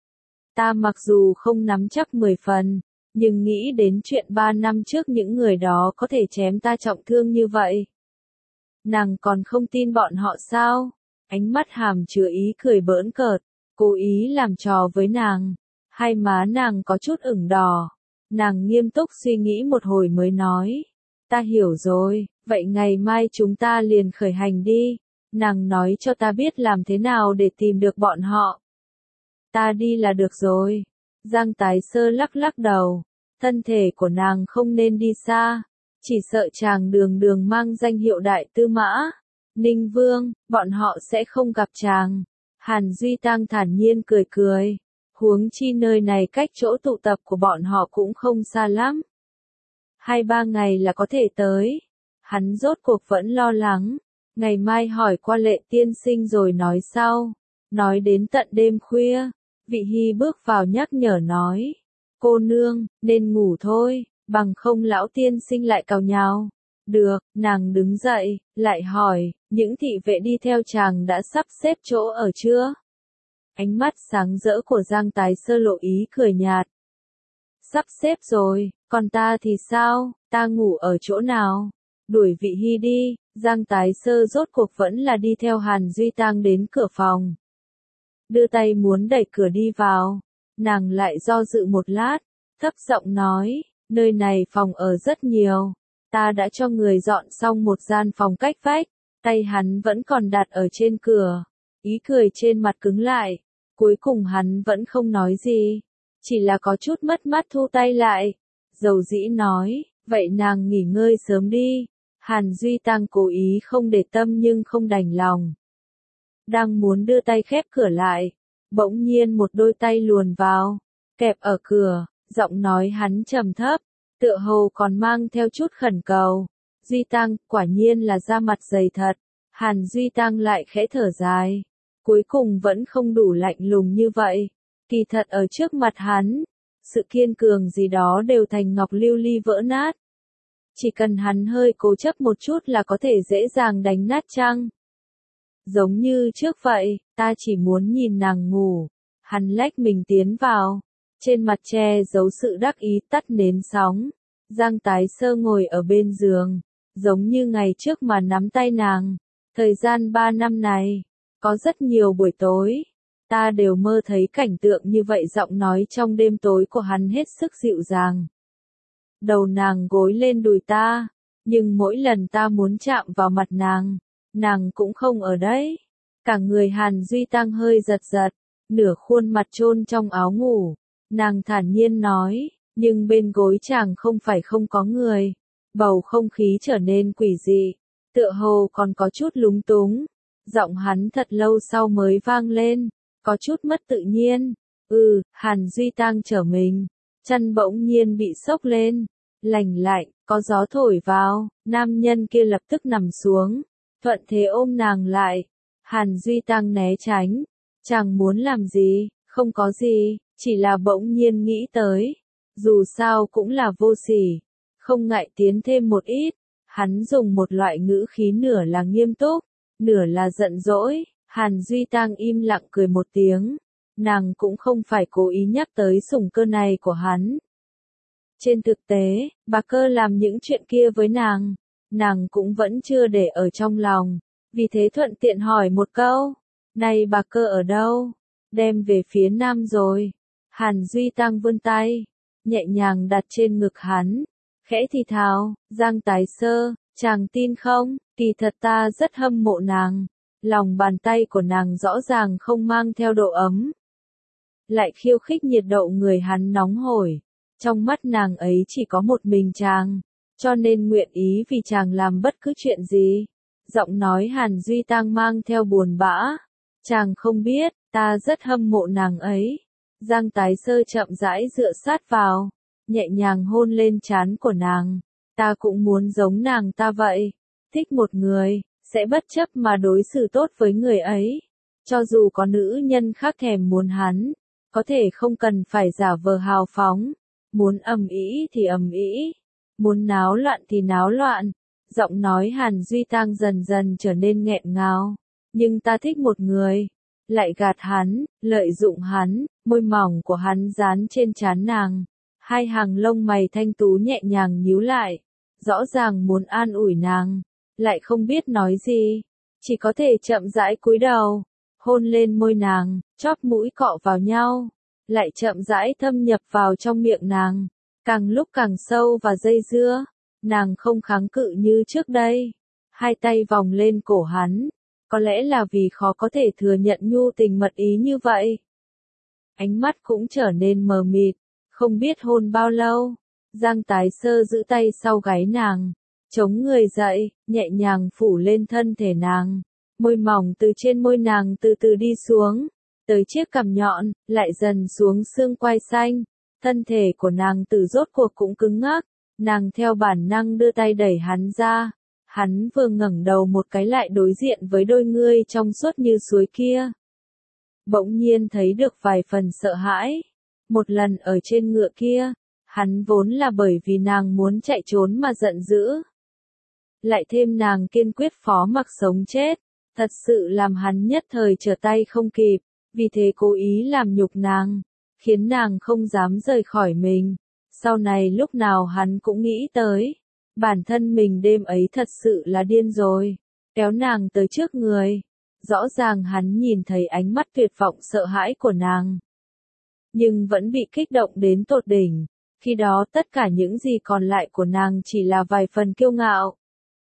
Ta mặc dù không nắm chắc 10 phần, nhưng nghĩ đến chuyện 3 năm trước những người đó có thể chém ta trọng thương như vậy. Nàng còn không tin bọn họ sao? Ánh mắt hàm chứa ý cười bỡn cợt, cố ý làm trò với nàng. Hai má nàng có chút ửng đỏ. Nàng nghiêm túc suy nghĩ một hồi mới nói. Ta hiểu rồi, vậy ngày mai chúng ta liền khởi hành đi. Nàng nói cho ta biết làm thế nào để tìm được bọn họ. Ta đi là được rồi. Giang Tái Sơ lắc lắc đầu. Thân thể của nàng không nên đi xa. Chỉ sợ chàng đường đường mang danh hiệu đại tư mã Ninh Vương, bọn họ sẽ không gặp chàng. Hàn Duy Tăng thản nhiên cười cười. Huống chi nơi này cách chỗ tụ tập của bọn họ cũng không xa lắm. 2-3 ngày là có thể tới. Hắn rốt cuộc vẫn lo lắng. Ngày mai hỏi qua Lệ tiên sinh rồi nói sau. Nói đến tận đêm khuya, Vị Hy bước vào nhắc nhở nói. Cô nương, nên ngủ thôi, bằng không lão tiên sinh lại càu nhàu. Được, nàng đứng dậy, lại hỏi, những thị vệ đi theo chàng đã sắp xếp chỗ ở chưa? Ánh mắt sáng rỡ của Giang Tái Sơ lộ ý cười nhạt. sắp xếp rồi, còn ta thì sao, ta ngủ ở chỗ nào? Đuổi Vị Hy đi, Giang Tái Sơ rốt cuộc vẫn là đi theo Hàn Duy Tang đến cửa phòng. Đưa tay muốn đẩy cửa đi vào, nàng lại do dự một lát, thấp giọng nói, nơi này phòng ở rất nhiều, ta đã cho người dọn xong một gian phòng cách vách, tay hắn vẫn còn đặt ở trên cửa, ý cười trên mặt cứng lại, cuối cùng hắn vẫn không nói gì, chỉ là có chút mất mát thu tay lại, dầu dĩ nói, vậy nàng nghỉ ngơi sớm đi. Hàn Duy Tang cố ý không để tâm nhưng không đành lòng. Đang muốn đưa tay khép cửa lại, bỗng nhiên một đôi tay luồn vào, kẹp ở cửa, giọng nói hắn trầm thấp, tựa hồ còn mang theo chút khẩn cầu. Duy Tang, quả nhiên là da mặt dày thật. Hàn Duy Tang lại khẽ thở dài, cuối cùng vẫn không đủ lạnh lùng như vậy. Kỳ thật ở trước mặt hắn, sự kiên cường gì đó đều thành ngọc lưu ly vỡ nát. Chỉ cần hắn hơi cố chấp một chút là có thể dễ dàng đánh nát chăng? Giống như trước vậy, ta chỉ muốn nhìn nàng ngủ. Hắn lách mình tiến vào, trên mặt che giấu sự đắc ý tắt nến sóng. Giang Tái Sơ ngồi ở bên giường, giống như ngày trước mà nắm tay nàng. Thời gian 3 năm này, có rất nhiều buổi tối, ta đều mơ thấy cảnh tượng như vậy, giọng nói trong đêm tối của hắn hết sức dịu dàng. Đầu nàng gối lên đùi ta, nhưng mỗi lần ta muốn chạm vào mặt nàng cũng không ở đấy. Cả người Hàn Duy Tang hơi giật giật, nửa khuôn mặt chôn trong áo ngủ. Nàng thản nhiên nói, nhưng bên gối chàng không phải không có người. Bầu không khí trở nên quỷ dị, tựa hồ còn có chút lúng túng. Giọng hắn thật lâu sau mới vang lên, có chút mất tự nhiên. Hàn Duy Tang trở mình, chân bỗng nhiên bị sốc lên, lành lạnh, có gió thổi vào, nam nhân kia lập tức nằm xuống, thuận thế ôm nàng lại. Hàn Duy Tang né tránh, chàng muốn làm gì, không có gì, chỉ là bỗng nhiên nghĩ tới, dù sao cũng là vô sỉ, không ngại tiến thêm một ít. Hắn dùng một loại ngữ khí nửa là nghiêm túc, nửa là giận dỗi. Hàn Duy Tang im lặng cười một tiếng, nàng cũng không phải cố ý nhắc tới sủng cơ này của hắn. Trên thực tế, bà cơ làm những chuyện kia với nàng cũng vẫn chưa để ở trong lòng, vì thế thuận tiện hỏi một câu, này bà cơ ở đâu? Đem về phía nam rồi. Hàn Duy Tang vươn tay, nhẹ nhàng đặt trên ngực hắn, khẽ thì thào, Giang Tái Sơ, chàng tin không, kỳ thật ta rất hâm mộ nàng. Lòng bàn tay của nàng rõ ràng không mang theo độ ấm, lại khiêu khích nhiệt độ người hắn nóng hổi. Trong mắt nàng ấy chỉ có một mình chàng, cho nên nguyện ý vì chàng làm bất cứ chuyện gì. Giọng nói Hàn Duy Tang mang theo buồn bã. Chàng không biết, ta rất hâm mộ nàng ấy. Giang Tái Sơ chậm rãi dựa sát vào, nhẹ nhàng hôn lên trán của nàng. Ta cũng muốn giống nàng ta vậy. Thích một người, sẽ bất chấp mà đối xử tốt với người ấy. Cho dù có nữ nhân khác thèm muốn hắn, có thể không cần phải giả vờ hào phóng. Muốn ầm ĩ thì ầm ĩ, muốn náo loạn thì náo loạn. Giọng nói Hàn Duy Tang dần dần trở nên nghẹn ngào. Nhưng ta thích một người, lại gạt hắn, lợi dụng hắn. Môi mỏng của hắn dán trên trán nàng, hai hàng lông mày thanh tú nhẹ nhàng nhíu lại, rõ ràng muốn an ủi nàng, lại không biết nói gì, chỉ có thể chậm rãi cúi đầu, hôn lên môi nàng, chóp mũi cọ vào nhau, lại chậm rãi thâm nhập vào trong miệng nàng, càng lúc càng sâu và dây dưa. Nàng không kháng cự như trước đây, hai tay vòng lên cổ hắn, có lẽ là vì khó có thể thừa nhận nhu tình mật ý như vậy. Ánh mắt cũng trở nên mờ mịt, không biết hôn bao lâu. Giang Tái Sơ giữ tay sau gáy nàng, chống người dậy, nhẹ nhàng phủ lên thân thể nàng. Môi mỏng từ trên môi nàng từ từ đi xuống, tới chiếc cằm nhọn, lại dần xuống xương quai xanh. Thân thể của nàng từ rốt cuộc cũng cứng ngắc, nàng theo bản năng đưa tay đẩy hắn ra. Hắn vừa ngẩng đầu một cái lại đối diện với đôi ngươi trong suốt như suối kia. Bỗng nhiên thấy được vài phần sợ hãi. Một lần ở trên ngựa kia, hắn vốn là bởi vì nàng muốn chạy trốn mà giận dữ. Lại thêm nàng kiên quyết phó mặc sống chết, thật sự làm hắn nhất thời trở tay không kịp, vì thế cố ý làm nhục nàng, khiến nàng không dám rời khỏi mình. Sau này lúc nào hắn cũng nghĩ tới, bản thân mình đêm ấy thật sự là điên rồi, kéo nàng tới trước người. Rõ ràng hắn nhìn thấy ánh mắt tuyệt vọng sợ hãi của nàng, nhưng vẫn bị kích động đến tột đỉnh. Khi đó tất cả những gì còn lại của nàng chỉ là vài phần kiêu ngạo.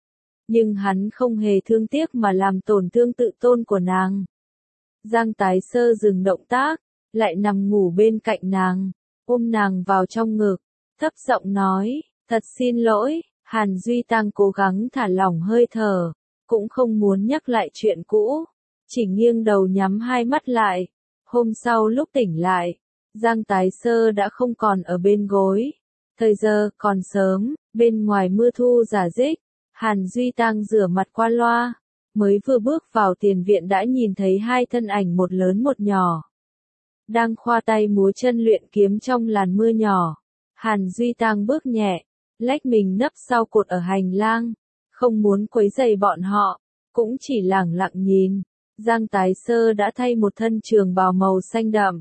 Nhưng hắn không hề thương tiếc mà làm tổn thương tự tôn của nàng. Giang Tái Sơ dừng động tác, lại nằm ngủ bên cạnh nàng, ôm nàng vào trong ngực, thấp giọng nói, thật xin lỗi. Hàn Duy Tăng cố gắng thả lỏng hơi thở, cũng không muốn nhắc lại chuyện cũ, chỉ nghiêng đầu nhắm hai mắt lại. Hôm sau lúc tỉnh lại, Giang Tái Sơ đã không còn ở bên gối. Thời giờ còn sớm, bên ngoài mưa thu rả rích, Hàn Duy Tăng rửa mặt qua loa, mới vừa bước vào tiền viện đã nhìn thấy hai thân ảnh một lớn một nhỏ, đang khoa tay múa chân luyện kiếm trong làn mưa nhỏ. Hàn Duy Tăng bước nhẹ, lách mình nấp sau cột ở hành lang, không muốn quấy rầy bọn họ, cũng chỉ lẳng lặng nhìn. Giang Tái Sơ đã thay một thân trường bào màu xanh đậm,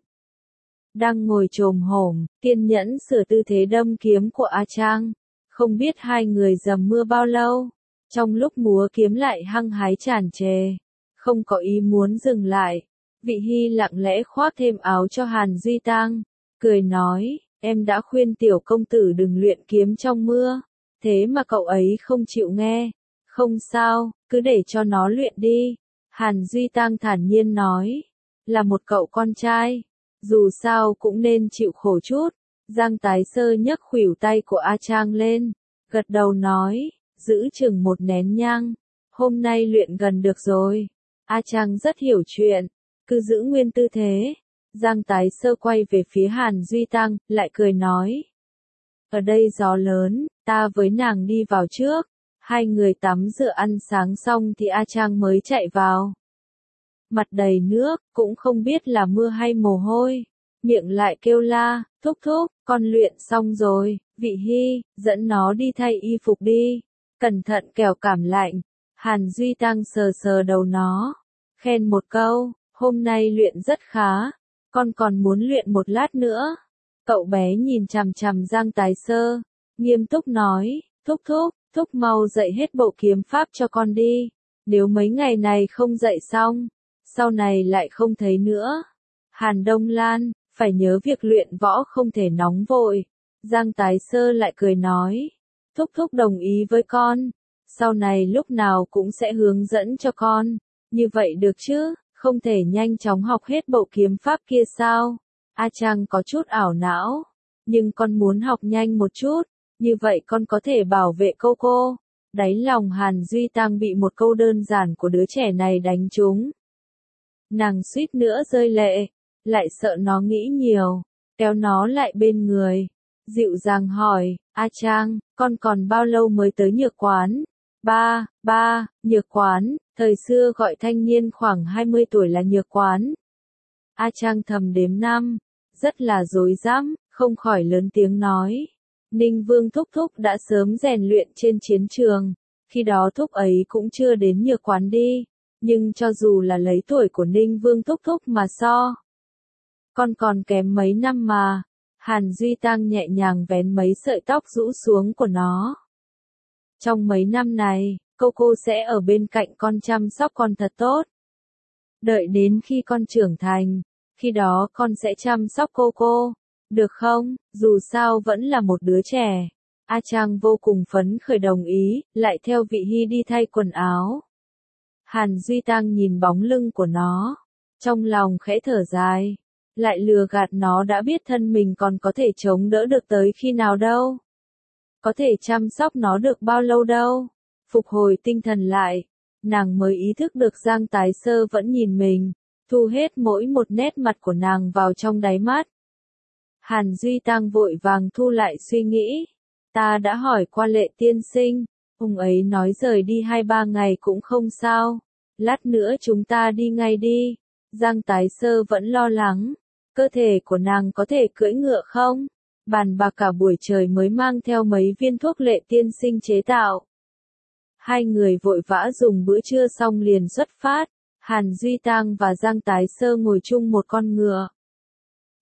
đang ngồi chồm hổm, kiên nhẫn sửa tư thế đâm kiếm của A Trang. Không biết hai người dầm mưa bao lâu, trong lúc múa kiếm lại hăng hái tràn trề, không có ý muốn dừng lại. Vị Hy lặng lẽ khoác thêm áo cho Hàn Duy Tăng, cười nói, em đã khuyên tiểu công tử đừng luyện kiếm trong mưa, thế mà cậu ấy không chịu nghe. Không sao, cứ để cho nó luyện đi. Hàn Duy Tăng thản nhiên nói, là một cậu con trai, dù sao cũng nên chịu khổ chút. Giang Tái Sơ nhấc khuỷu tay của A Trang lên, gật đầu nói, giữ chừng một nén nhang, hôm nay luyện gần được rồi. A Trang rất hiểu chuyện, cứ giữ nguyên tư thế. Giang Tái Sơ quay về phía Hàn Duy Tăng, lại cười nói, ở đây gió lớn, ta với nàng đi vào trước. Hai người tắm rửa ăn sáng xong thì A Trang mới chạy vào. Mặt đầy nước, cũng không biết là mưa hay mồ hôi. Miệng lại kêu la, thúc thúc, con luyện xong rồi, Vị Hy, dẫn nó đi thay y phục đi. Cẩn thận kẻo cảm lạnh. Hàn Duy Tăng sờ sờ đầu nó, khen một câu, hôm nay luyện rất khá, con còn muốn luyện một lát nữa. Cậu bé nhìn chằm chằm Giang Tái Sơ, nghiêm túc nói, thúc thúc, thúc mau dạy hết bộ kiếm pháp cho con đi, nếu mấy ngày này không dạy xong, sau này lại không thấy nữa. Hàn Đông Lan, phải nhớ việc luyện võ không thể nóng vội. Giang Tái Sơ lại cười nói, thúc thúc đồng ý với con, sau này lúc nào cũng sẽ hướng dẫn cho con, như vậy được chứ, không thể nhanh chóng học hết bộ kiếm pháp kia sao? A Trang có chút ảo não, nhưng con muốn học nhanh một chút, như vậy con có thể bảo vệ cô. Đáy lòng Hàn Duy Tăng bị một câu đơn giản của đứa trẻ này đánh trúng. Nàng suýt nữa rơi lệ, lại sợ nó nghĩ nhiều, kéo nó lại bên người, dịu dàng hỏi, A Trang, con còn bao lâu mới tới nhược quán? Nhược quán, thời xưa gọi thanh niên khoảng 20 tuổi là nhược quán. A Trang thầm đếm năm, rất là rối rắm, không khỏi lớn tiếng nói. Ninh Vương thúc thúc đã sớm rèn luyện trên chiến trường, khi đó thúc ấy cũng chưa đến nhược quán đi, nhưng cho dù là lấy tuổi của Ninh Vương thúc thúc mà so, con còn kém mấy năm mà. Hàn Duy Tăng nhẹ nhàng vén mấy sợi tóc rũ xuống của nó. Trong mấy năm này, cô sẽ ở bên cạnh con chăm sóc con thật tốt. Đợi đến khi con trưởng thành, khi đó con sẽ chăm sóc cô, được không? Dù sao vẫn là một đứa trẻ. A Trang vô cùng phấn khởi đồng ý, lại theo Vị Hy đi thay quần áo. Hàn Duy Tăng nhìn bóng lưng của nó, trong lòng khẽ thở dài, lại lừa gạt nó đã biết thân mình còn có thể chống đỡ được tới khi nào đâu. Có thể chăm sóc nó được bao lâu đâu. Phục hồi tinh thần lại, nàng mới ý thức được Giang Tái Sơ vẫn nhìn mình, thu hết mỗi một nét mặt của nàng vào trong đáy mắt. Hàn Duy Tăng vội vàng thu lại suy nghĩ. Ta đã hỏi qua Lệ tiên sinh, ông ấy nói rời đi 2-3 ngày cũng không sao, lát nữa chúng ta đi ngay đi. Giang Tái Sơ vẫn lo lắng, cơ thể của nàng có thể cưỡi ngựa không? Bàn bạc cả buổi trời mới mang theo mấy viên thuốc Lệ tiên sinh chế tạo. Hai người vội vã dùng bữa trưa xong liền xuất phát. Hàn Duy Tăng và Giang Tái Sơ ngồi chung một con ngựa.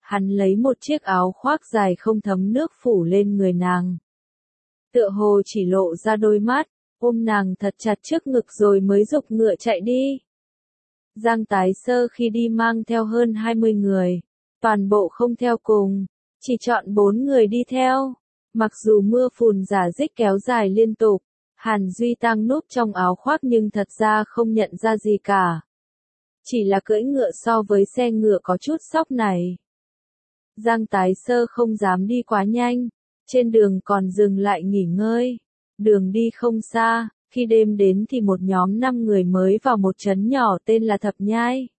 Hắn lấy một chiếc áo khoác dài không thấm nước phủ lên người nàng. Tựa hồ chỉ lộ ra đôi mắt, ôm nàng thật chặt trước ngực rồi mới giục ngựa chạy đi. Giang Tái Sơ khi đi mang theo hơn 20 người, toàn bộ không theo cùng, chỉ chọn 4 người đi theo. Mặc dù mưa phùn rả rích kéo dài liên tục, Hàn Duy Tăng núp trong áo khoác nhưng thật ra không nhận ra gì cả. Chỉ là cưỡi ngựa so với xe ngựa có chút sóc này. Giang Tái Sơ không dám đi quá nhanh, trên đường còn dừng lại nghỉ ngơi. Đường đi không xa, khi đêm đến thì một nhóm 5 người mới vào một trấn nhỏ tên là Thập Nhai.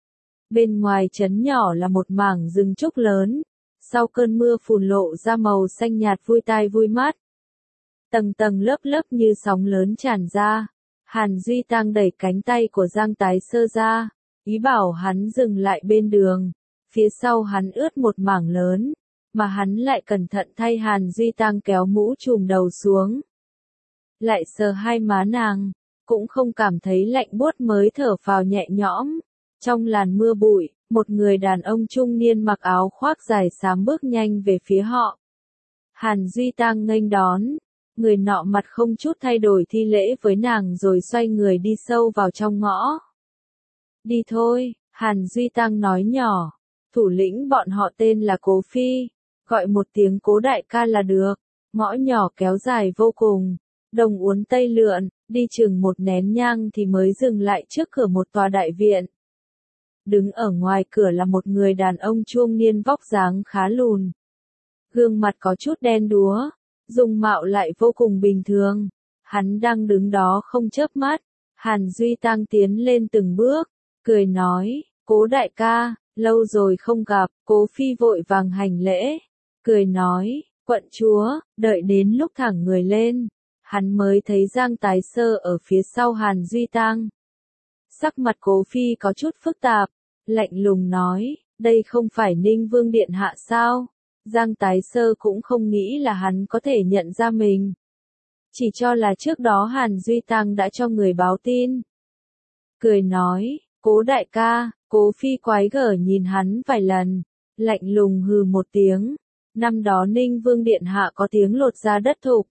Bên ngoài trấn nhỏ là một mảng rừng trúc lớn, sau cơn mưa phùn lộ ra màu xanh nhạt vui tai vui mắt. Tầng tầng lớp lớp như sóng lớn tràn ra, Hàn Duy Tăng đẩy cánh tay của Giang Tái Sơ ra, ý bảo hắn dừng lại bên đường, phía sau hắn ướt một mảng lớn, mà hắn lại cẩn thận thay Hàn Duy Tăng kéo mũ trùm đầu xuống. Lại sờ hai má nàng, cũng không cảm thấy lạnh buốt mới thở phào nhẹ nhõm. Trong làn mưa bụi, một người đàn ông trung niên mặc áo khoác dài xám bước nhanh về phía họ. Hàn Duy Tăng nghênh đón, người nọ mặt không chút thay đổi thi lễ với nàng rồi xoay người đi sâu vào trong ngõ. Đi thôi, Hàn Duy Tăng nói nhỏ, thủ lĩnh bọn họ tên là Cố Phi, gọi một tiếng Cố đại ca là được. Ngõ nhỏ kéo dài vô cùng, đồng uốn tây lượn, đi chừng một nén nhang thì mới dừng lại trước cửa một tòa đại viện. Đứng ở ngoài cửa là một người đàn ông trung niên vóc dáng khá lùn. Gương mặt có chút đen đúa, dung mạo lại vô cùng bình thường. Hắn đang đứng đó không chớp mắt. Hàn Duy Tăng tiến lên từng bước, cười nói, Cố đại ca, lâu rồi không gặp. Cố Phi vội vàng hành lễ, cười nói, quận chúa. Đợi đến lúc thẳng người lên, hắn mới thấy Giang Tái Sơ ở phía sau Hàn Duy Tăng. Sắc mặt Cố Phi có chút phức tạp, lạnh lùng nói, đây không phải Ninh Vương Điện Hạ sao? Giang Tái Sơ cũng không nghĩ là hắn có thể nhận ra mình. Chỉ cho là trước đó Hàn Duy Tăng đã cho người báo tin. Cười nói, Cố đại ca. Cố Phi quái gở nhìn hắn vài lần, lạnh lùng hừ một tiếng. Năm đó Ninh Vương Điện Hạ có tiếng lột da đất thục.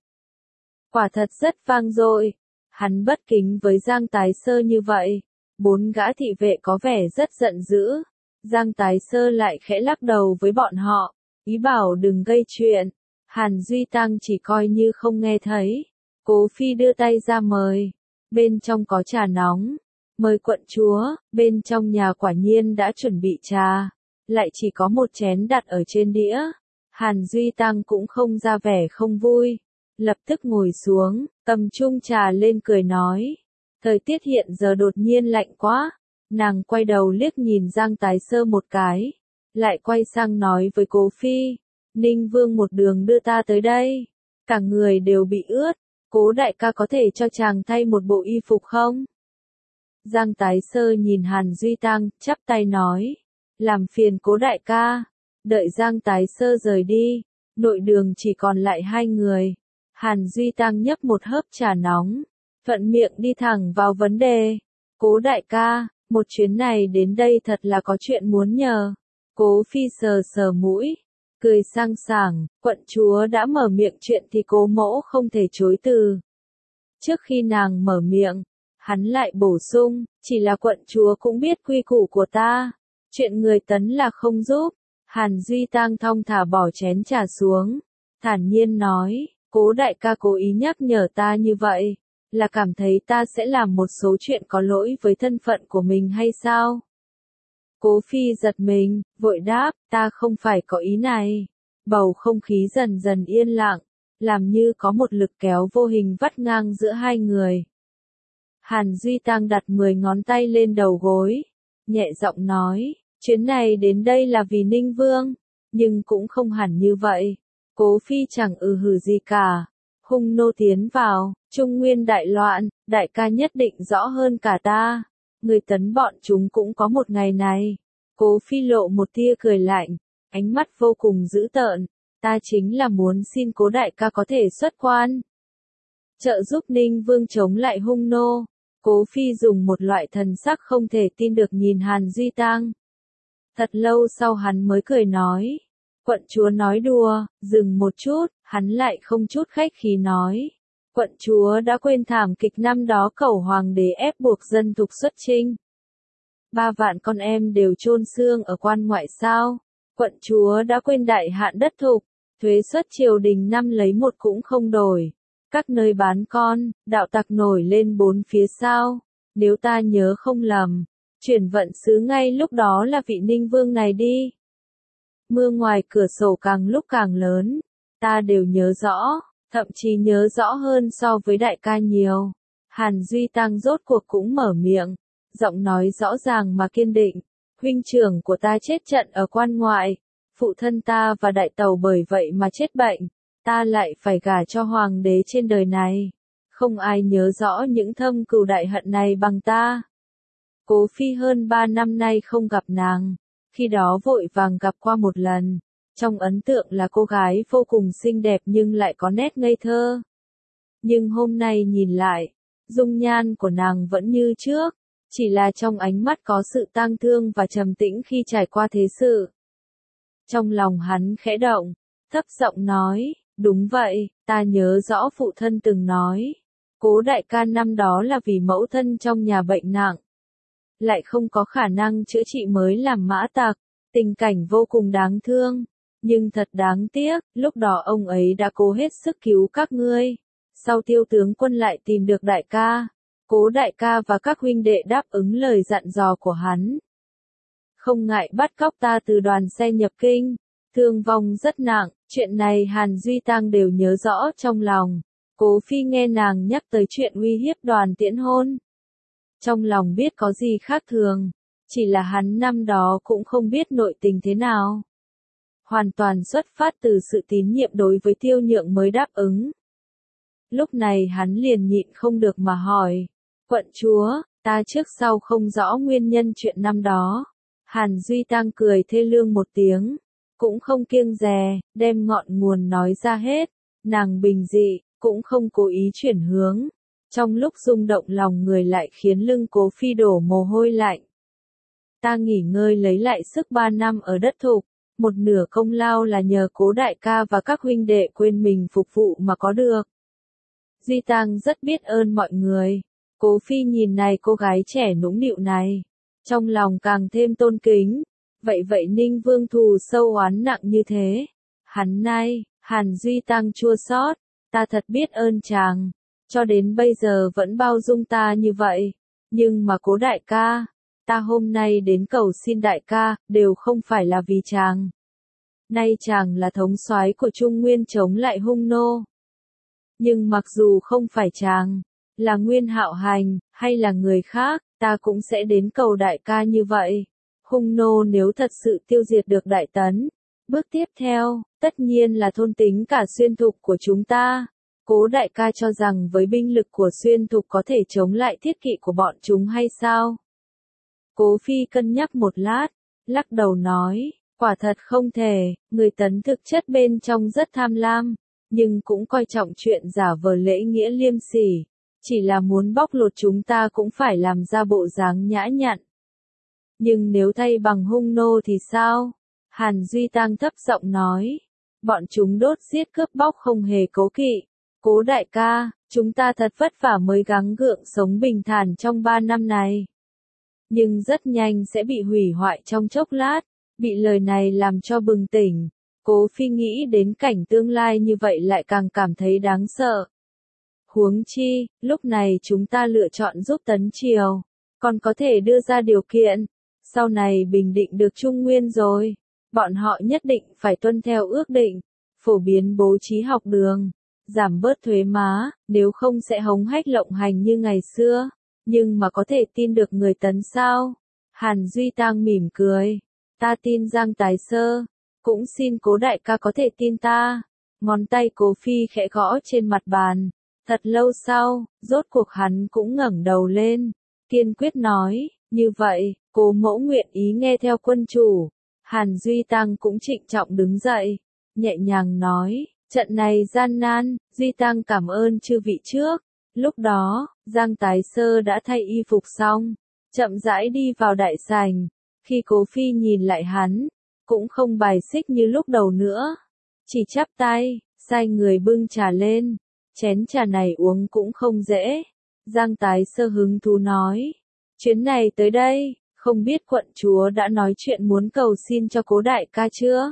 Quả thật rất vang dội. Hắn bất kính với Giang Tái Sơ như vậy. 4 gã thị vệ có vẻ rất giận dữ. Giang Tái Sơ lại khẽ lắc đầu với bọn họ, ý bảo đừng gây chuyện. Hàn Duy Tăng chỉ coi như không nghe thấy. Cố Phi đưa tay ra mời. Bên trong có trà nóng. Mời quận chúa. Bên trong nhà quả nhiên đã chuẩn bị trà. Lại chỉ có một chén đặt ở trên đĩa. Hàn Duy Tăng cũng không ra vẻ không vui. Lập tức ngồi xuống, cầm chung trà lên cười nói. Thời tiết hiện giờ đột nhiên lạnh quá. Nàng quay đầu liếc nhìn Giang Tái Sơ một cái. Lại quay sang nói với Cố Phi. Ninh Vương một đường đưa ta tới đây. Cả người đều bị ướt. Cố đại ca có thể cho chàng thay một bộ y phục không? Giang Tái Sơ nhìn Hàn Duy Tăng, chắp tay nói. Làm phiền Cố đại ca. Đợi Giang Tái Sơ rời đi, nội đường chỉ còn lại 2 người. Hàn Duy Tăng nhấp một hớp trà nóng, thuận miệng đi thẳng vào vấn đề. Cố đại ca, một chuyến này đến đây thật là có chuyện muốn nhờ. Cố Phi sờ sờ mũi, cười sang sảng, quận chúa đã mở miệng chuyện thì Cố mẫu không thể chối từ. Trước khi nàng mở miệng, hắn lại bổ sung, chỉ là quận chúa cũng biết quy củ của ta. Chuyện người tấn là không giúp. Hàn Duy Tăng thong thả bỏ chén trà xuống, thản nhiên nói, Cố đại ca cố ý nhắc nhở ta như vậy, là cảm thấy ta sẽ làm một số chuyện có lỗi với thân phận của mình hay sao? Cố Phi giật mình, vội đáp, ta không phải có ý này. Bầu không khí dần dần yên lặng, làm như có một lực kéo vô hình vắt ngang giữa hai người. Hàn Duy Tăng đặt 10 ngón tay lên đầu gối, nhẹ giọng nói, chuyến này đến đây là vì Ninh Vương, nhưng cũng không hẳn như vậy. Cố Phi chẳng hử gì cả. Hung nô tiến vào, Trung Nguyên đại loạn, đại ca nhất định rõ hơn cả ta. Người tấn bọn chúng cũng có một ngày này. Cố Phi lộ một tia cười lạnh, ánh mắt vô cùng dữ tợn. Ta chính là muốn xin Cố đại ca có thể xuất quan, trợ giúp Ninh Vương chống lại hung nô. Cố Phi dùng một loại thần sắc không thể tin được nhìn Hàn Duy Tăng. Thật lâu sau hắn mới cười nói. Quận chúa nói đùa, dừng một chút, hắn lại không chút khách khí nói. Quận chúa đã quên thảm kịch năm đó cẩu hoàng đế ép buộc dân thục xuất chinh. 3 vạn con em đều chôn xương ở quan ngoại sao? Quận chúa đã quên đại hạn đất thục, thuế suất triều đình năm lấy một cũng không đổi. Các nơi bán con, đạo tặc nổi lên bốn phía sao? Nếu ta nhớ không lầm, chuyển vận sứ ngay lúc đó là vị Ninh Vương này đi. Mưa ngoài cửa sổ càng lúc càng lớn, ta đều nhớ rõ, thậm chí nhớ rõ hơn so với đại ca nhiều. Hàn Duy Tăng rốt cuộc cũng mở miệng, giọng nói rõ ràng mà kiên định. Huynh trưởng của ta chết trận ở quan ngoại, phụ thân ta và đại tàu bởi vậy mà chết bệnh, ta lại phải gả cho hoàng đế trên đời này. Không ai nhớ rõ những thâm cừu đại hận này bằng ta. Cố Phi hơn 3 năm nay không gặp nàng, khi đó vội vàng gặp qua một lần. Trong ấn tượng là cô gái vô cùng xinh đẹp nhưng lại có nét ngây thơ. Nhưng hôm nay nhìn lại, dung nhan của nàng vẫn như trước, chỉ là trong ánh mắt có sự tang thương và trầm tĩnh khi trải qua thế sự. Trong lòng hắn khẽ động, thấp giọng nói, đúng vậy, ta nhớ rõ phụ thân từng nói. Cố đại ca năm đó là vì mẫu thân trong nhà bệnh nặng, lại không có khả năng chữa trị mới làm mã tặc, tình cảnh vô cùng đáng thương. Nhưng thật đáng tiếc, lúc đó ông ấy đã cố hết sức cứu các ngươi. Sau Tiêu tướng quân lại tìm được đại ca. Cố đại ca và các huynh đệ đáp ứng lời dặn dò của hắn. Không ngại bắt cóc ta từ đoàn xe nhập kinh, thương vong rất nặng, chuyện này Hàn Duy Tăng đều nhớ rõ trong lòng. Cố Phi nghe nàng nhắc tới chuyện uy hiếp Đoàn Tiễn hôn. Trong lòng biết có gì khác thường, chỉ là hắn năm đó cũng không biết nội tình thế nào. Hoàn toàn xuất phát từ sự tín nhiệm đối với Tiêu Nhượng mới đáp ứng. Lúc này hắn liền nhịn không được mà hỏi, quận chúa, ta trước sau không rõ nguyên nhân chuyện năm đó. Hàn Duy Tăng cười thê lương một tiếng, cũng không kiêng dè, đem ngọn nguồn nói ra hết. Nàng bình dị, cũng không cố ý chuyển hướng. Trong lúc rung động lòng người lại khiến lưng Cố Phi đổ mồ hôi lạnh. Ta nghỉ ngơi lấy lại sức 3 năm ở đất thục, một nửa công lao là nhờ Cố đại ca và các huynh đệ quên mình phục vụ mà có được. Duy Tăng rất biết ơn mọi người. Cố Phi nhìn này cô gái trẻ nũng nịu này, trong lòng càng thêm tôn kính. Vậy Ninh Vương thù sâu oán nặng như thế. Hắn nay, Hàn Duy Tăng chua xót, ta thật biết ơn chàng, cho đến bây giờ vẫn bao dung ta như vậy. Nhưng mà Cố đại ca, ta hôm nay đến cầu xin đại ca, đều không phải là vì chàng. Nay chàng là thống soái của Trung Nguyên chống lại hung nô. Nhưng mặc dù không phải chàng, là Nguyên Hạo Hành, hay là người khác, ta cũng sẽ đến cầu đại ca như vậy. Hung nô nếu thật sự tiêu diệt được Đại Tấn, bước tiếp theo, tất nhiên là thôn tính cả xuyên thục của chúng ta. Cố đại ca cho rằng với binh lực của xuyên thục có thể chống lại thiết kỵ của bọn chúng hay sao? Cố Phi cân nhắc một lát, lắc đầu nói, quả thật không thể, người Tấn thực chất bên trong rất tham lam, nhưng cũng coi trọng chuyện giả vờ lễ nghĩa liêm sỉ, chỉ là muốn bóc lột chúng ta cũng phải làm ra bộ dáng nhã nhặn. Nhưng nếu thay bằng hung nô thì sao? Hàn Duy Tăng thấp giọng nói, bọn chúng đốt giết cướp bóc không hề cố kỵ. Cố đại ca, chúng ta thật vất vả mới gắng gượng sống bình thản trong 3 năm này. Nhưng rất nhanh sẽ bị hủy hoại trong chốc lát, bị lời này làm cho bừng tỉnh. Cố Phi nghĩ đến cảnh tương lai như vậy lại càng cảm thấy đáng sợ. Huống chi, lúc này chúng ta lựa chọn giúp Tấn Triều, còn có thể đưa ra điều kiện, sau này bình định được Trung Nguyên rồi, bọn họ nhất định phải tuân theo ước định, phổ biến bố trí học đường, giảm bớt thuế má, nếu không sẽ hống hách lộng hành như ngày xưa. Nhưng mà có thể tin được người Tấn sao? Hàn Duy Tăng mỉm cười, ta tin Giang Tài Sơ, cũng xin Cố đại ca có thể tin ta. Ngón tay Cố Phi khẽ gõ trên mặt bàn. Thật lâu sau, rốt cuộc hắn cũng ngẩng đầu lên, kiên quyết nói, như vậy, Cố mẫu nguyện ý nghe theo quân chủ. Hàn Duy Tăng cũng trịnh trọng đứng dậy, nhẹ nhàng nói, trận này gian nan, Duy Tăng cảm ơn chư vị trước. Lúc đó, Giang Tái Sơ đã thay y phục xong, chậm rãi đi vào đại sảnh. Khi Cố Phi nhìn lại hắn, cũng không bài xích như lúc đầu nữa. Chỉ chắp tay, sai người bưng trà lên. Chén trà này uống cũng không dễ. Giang Tái Sơ hứng thú nói. Chuyến này tới đây, không biết quận chúa đã nói chuyện muốn cầu xin cho Cố đại ca chưa?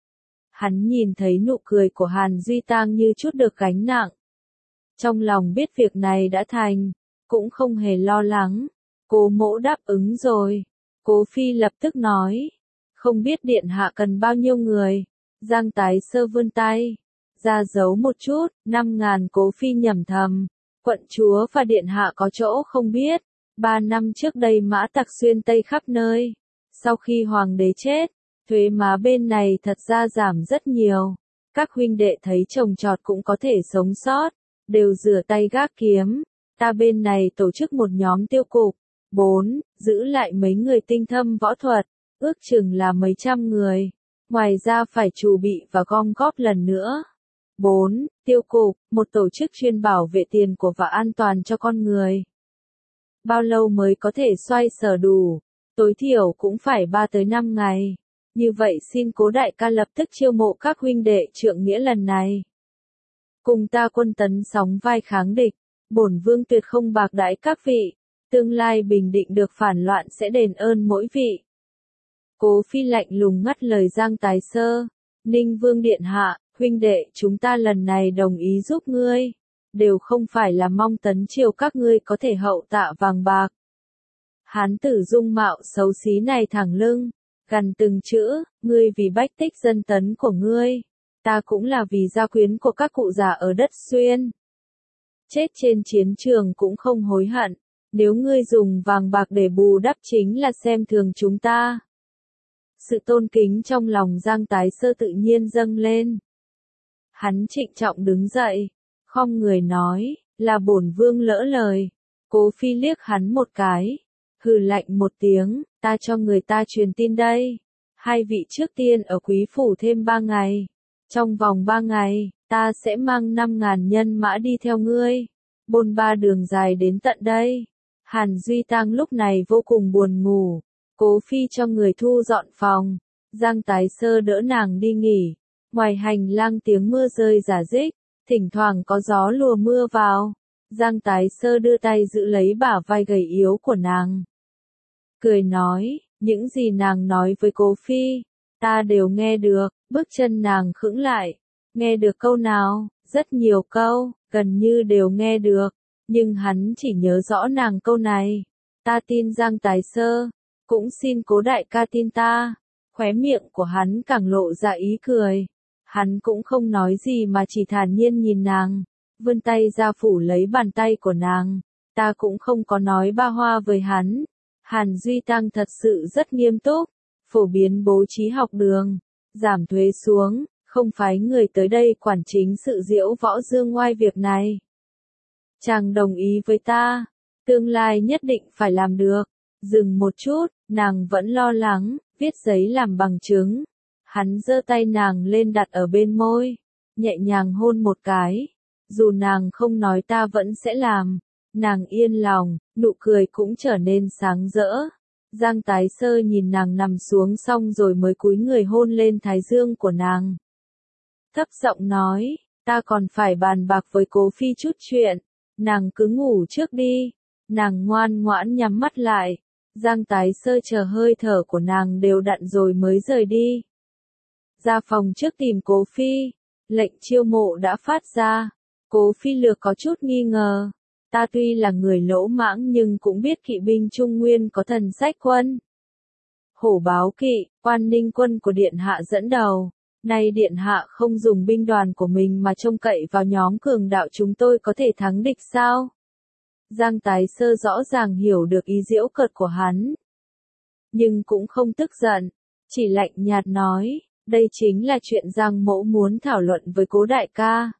Hắn nhìn thấy nụ cười của Hàn Duy Tang như chút được gánh nặng. Trong lòng biết việc này đã thành, cũng không hề lo lắng. Cố mỗ đáp ứng rồi. Cố Phi lập tức nói. Không biết điện hạ cần bao nhiêu người. Giang Tái Sơ vươn tay. Ra dấu một chút, 5.000. Cố Phi nhẩm thầm. Quận chúa và điện hạ có chỗ không biết. 3 năm trước đây mã tặc xuyên Tây khắp nơi. Sau khi hoàng đế chết, thuế má bên này thật ra giảm rất nhiều. Các huynh đệ thấy trồng trọt cũng có thể sống sót, đều rửa tay gác kiếm. Ta bên này tổ chức một nhóm tiêu cục. 4. Giữ lại mấy người tinh thâm võ thuật, ước chừng là mấy trăm người. Ngoài ra phải chuẩn bị và gom góp lần nữa. 4. Tiêu cục, một tổ chức chuyên bảo vệ tiền của và an toàn cho con người. Bao lâu mới có thể xoay sở đủ? Tối thiểu cũng phải 3 tới 5 ngày. Như vậy xin Cố đại ca lập tức chiêu mộ các huynh đệ trượng nghĩa lần này. Cùng ta quân tấn sóng vai kháng địch, bổn vương tuyệt không bạc đãi các vị. Tương lai bình định được phản loạn sẽ đền ơn mỗi vị. Cố Phi lạnh lùng ngắt lời Giang Tái Sơ. Ninh Vương điện hạ, huynh đệ chúng ta lần này đồng ý giúp ngươi. Đều không phải là mong tấn triều các ngươi có thể hậu tạ vàng bạc. Hán tử dung mạo xấu xí này thẳng lưng, gằn từng chữ, ngươi vì bách tích dân tấn của ngươi. Ta cũng là vì gia quyến của các cụ già ở đất xuyên. Chết trên chiến trường cũng không hối hận. Nếu ngươi dùng vàng bạc để bù đắp chính là xem thường chúng ta. Sự tôn kính trong lòng Giang Tái Sơ tự nhiên dâng lên. Hắn trịnh trọng đứng dậy, khom người nói, là bổn vương lỡ lời. Cố Phi liếc hắn một cái, hừ lạnh một tiếng, ta cho người ta truyền tin đây. Hai vị trước tiên ở quý phủ thêm 3 ngày. Trong vòng 3 ngày, ta sẽ mang 5.000 nhân mã đi theo ngươi. Bôn ba đường dài đến tận đây. Hàn Duy Tang lúc này vô cùng buồn ngủ. Cố Phi cho người thu dọn phòng. Giang Tái Sơ đỡ nàng đi nghỉ. Ngoài hành lang tiếng mưa rơi rả rích, thỉnh thoảng có gió lùa mưa vào. Giang Tái Sơ đưa tay giữ lấy bả vai gầy yếu của nàng. Cười nói, những gì nàng nói với Cố Phi, ta đều nghe được. Bước chân nàng khựng lại. Nghe được câu nào? Rất nhiều câu, gần như đều nghe được. Nhưng hắn chỉ nhớ rõ nàng câu này. Ta tin Giang Tái Sơ, cũng xin Cố đại ca tin ta. Khóe miệng của hắn càng lộ ra ý cười. Hắn cũng không nói gì mà chỉ thản nhiên nhìn nàng, vươn tay ra phủ lấy bàn tay của nàng. Ta cũng không có nói ba hoa với hắn. Hàn Duy Tang thật sự rất nghiêm túc, phổ biến bố trí học đường, giảm thuế xuống, không phái người tới đây quản chính sự diễu võ dương ngoai việc này. Chàng đồng ý với ta, tương lai nhất định phải làm được. Dừng một chút, nàng vẫn lo lắng, viết giấy làm bằng chứng. Hắn giơ tay nàng lên đặt ở bên môi, nhẹ nhàng hôn một cái. Dù nàng không nói ta vẫn sẽ làm. Nàng yên lòng, nụ cười cũng trở nên sáng rỡ. Giang Tái Sơ nhìn nàng nằm xuống xong rồi mới cúi người hôn lên thái dương của nàng. Thấp giọng nói, ta còn phải bàn bạc với Cố Phi chút chuyện. Nàng cứ ngủ trước đi. Nàng ngoan ngoãn nhắm mắt lại. Giang Tái Sơ chờ hơi thở của nàng đều đặn rồi mới rời đi. Ra phòng trước tìm Cố Phi. Lệnh chiêu mộ đã phát ra. Cố Phi Lược có chút nghi ngờ. Ta tuy là người lỗ mãng nhưng cũng biết kỵ binh Trung Nguyên có thần sách quân. Hổ báo kỵ, quan ninh quân của Điện Hạ dẫn đầu. Nay Điện Hạ không dùng binh đoàn của mình mà trông cậy vào nhóm cường đạo chúng tôi có thể thắng địch sao? Giang Tái Sơ rõ ràng hiểu được ý giễu cợt của hắn. Nhưng cũng không tức giận, chỉ lạnh nhạt nói, đây chính là chuyện Giang mỗ muốn thảo luận với Cố đại ca.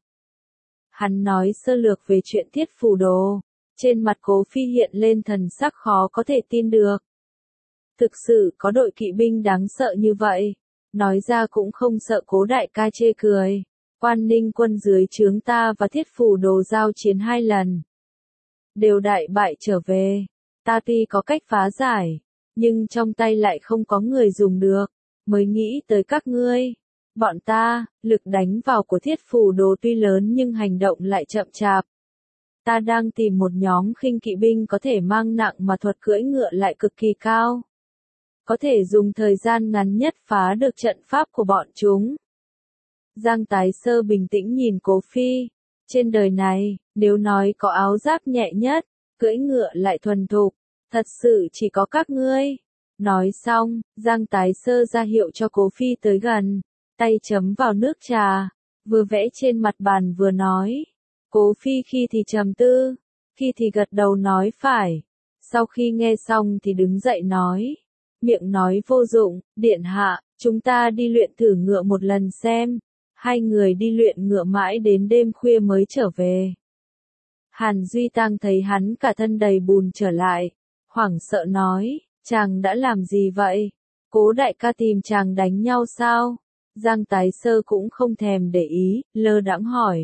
Hắn nói sơ lược về chuyện Thiết Phủ Đồ, trên mặt Cố Phi hiện lên thần sắc khó có thể tin được. Thực sự có đội kỵ binh đáng sợ như vậy, nói ra cũng không sợ Cố đại ca chê cười. Quan ninh quân dưới trướng ta và Thiết Phủ Đồ giao chiến 2 lần. Đều đại bại trở về, ta tuy có cách phá giải, nhưng trong tay lại không có người dùng được, mới nghĩ tới các ngươi. Bọn ta, lực đánh vào của thiết phù đồ tuy lớn nhưng hành động lại chậm chạp. Ta đang tìm một nhóm khinh kỵ binh có thể mang nặng mà thuật cưỡi ngựa lại cực kỳ cao. Có thể dùng thời gian ngắn nhất phá được trận pháp của bọn chúng. Giang Tái Sơ bình tĩnh nhìn Cố Phi. Trên đời này, nếu nói có áo giáp nhẹ nhất, cưỡi ngựa lại thuần thục, thật sự chỉ có các ngươi. Nói xong, Giang Tái Sơ ra hiệu cho Cố Phi tới gần, tay chấm vào nước trà, vừa vẽ trên mặt bàn vừa nói. Cố Phi khi thì trầm tư, khi thì gật đầu nói phải. Sau khi nghe xong thì đứng dậy nói. Miệng nói vô dụng, điện hạ, chúng ta đi luyện thử ngựa một lần xem. Hai người đi luyện ngựa mãi đến đêm khuya mới trở về. Hàn Duy Tăng thấy hắn cả thân đầy bùn trở lại, hoảng sợ nói, chàng đã làm gì vậy? Cố đại ca tìm chàng đánh nhau sao? Giang Tái Sơ cũng không thèm để ý, lơ đãng hỏi.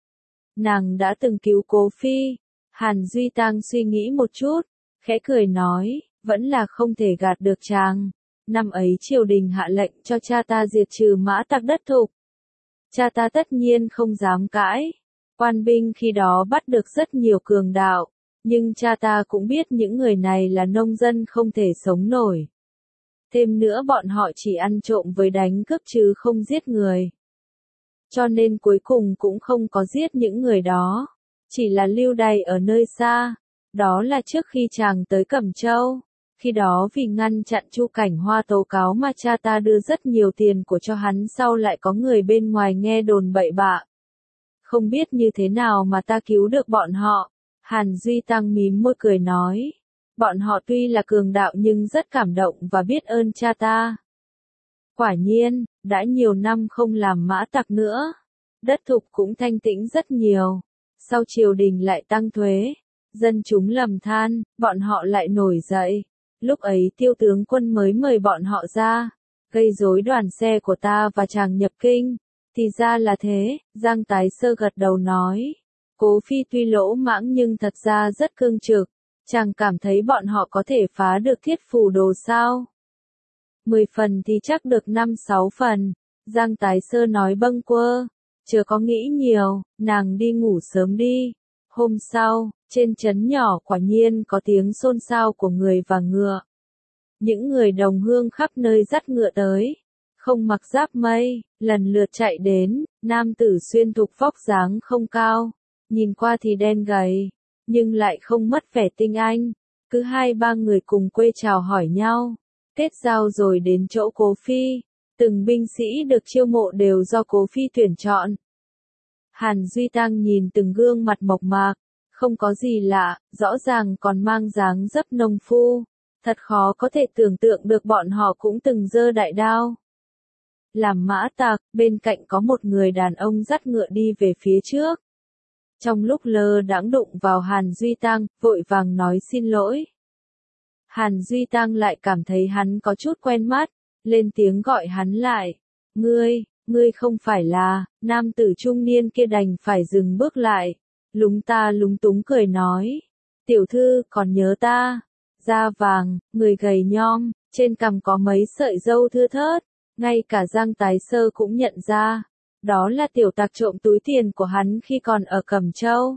Nàng đã từng cứu Cố Phi. Hàn Duy Tăng suy nghĩ một chút, khẽ cười nói, vẫn là không thể gạt được chàng. Năm ấy triều đình hạ lệnh cho cha ta diệt trừ Mã Tặc đất thục. Cha ta tất nhiên không dám cãi. Quan binh khi đó bắt được rất nhiều cường đạo, nhưng cha ta cũng biết những người này là nông dân không thể sống nổi. Thêm nữa bọn họ chỉ ăn trộm với đánh cướp chứ không giết người. Cho nên cuối cùng cũng không có giết những người đó, chỉ là lưu đày ở nơi xa. Đó là trước khi chàng tới Cẩm Châu. Khi đó vì ngăn chặn Chu Cảnh Hoa tố cáo mà cha ta đưa rất nhiều tiền của cho hắn, sau lại có người bên ngoài nghe đồn bậy bạ. Không biết như thế nào mà ta cứu được bọn họ. Hàn Duy Tăng mím môi cười nói. Bọn họ tuy là cường đạo nhưng rất cảm động và biết ơn cha ta. Quả nhiên, đã nhiều năm không làm Mã Tặc nữa. Đất thục cũng thanh tĩnh rất nhiều. Sau triều đình lại tăng thuế. Dân chúng lầm than, bọn họ lại nổi dậy. Lúc ấy Tiêu tướng quân mới mời bọn họ ra, gây rối đoàn xe của ta và chàng nhập kinh. Thì ra là thế, Giang Tái Sơ gật đầu nói. Cố Phi tuy lỗ mãng nhưng thật ra rất cương trực. Chàng cảm thấy bọn họ có thể phá được thiết phù đồ sao? 10 phần thì chắc được 5-6 phần. Giang Tái Sơ nói bâng quơ. Chưa có nghĩ nhiều, nàng đi ngủ sớm đi. Hôm sau, trên trấn nhỏ quả nhiên có tiếng xôn xao của người và ngựa. Những người đồng hương khắp nơi dắt ngựa tới. Không mặc giáp mây, lần lượt chạy đến, nam tử xuyên thục vóc dáng không cao. Nhìn qua thì đen gầy, nhưng lại không mất vẻ tinh anh. Cứ 2-3 người cùng quê chào hỏi nhau. Kết giao rồi đến chỗ Cố Phi. Từng binh sĩ được chiêu mộ đều do Cố Phi tuyển chọn. Hàn Duy Tăng nhìn từng gương mặt mộc mạc. Không có gì lạ, rõ ràng còn mang dáng dấp nông phu. Thật khó có thể tưởng tượng được bọn họ cũng từng giơ đại đao. Làm Mã Tặc, bên cạnh có một người đàn ông dắt ngựa đi về phía trước. Trong lúc lơ đãng đụng vào Hàn Duy Tăng, vội vàng nói xin lỗi. Hàn Duy Tăng lại cảm thấy hắn có chút quen mắt, lên tiếng gọi hắn lại. Ngươi không phải là, nam tử trung niên kia đành phải dừng bước lại. Lúng túng cười nói. Tiểu thư còn nhớ ta. Da vàng, người gầy nhom, trên cằm có mấy sợi râu thưa thớt. Ngay cả Giang Tái Sơ cũng nhận ra. Đó là tiểu tặc trộm túi tiền của hắn khi còn ở Cẩm Châu.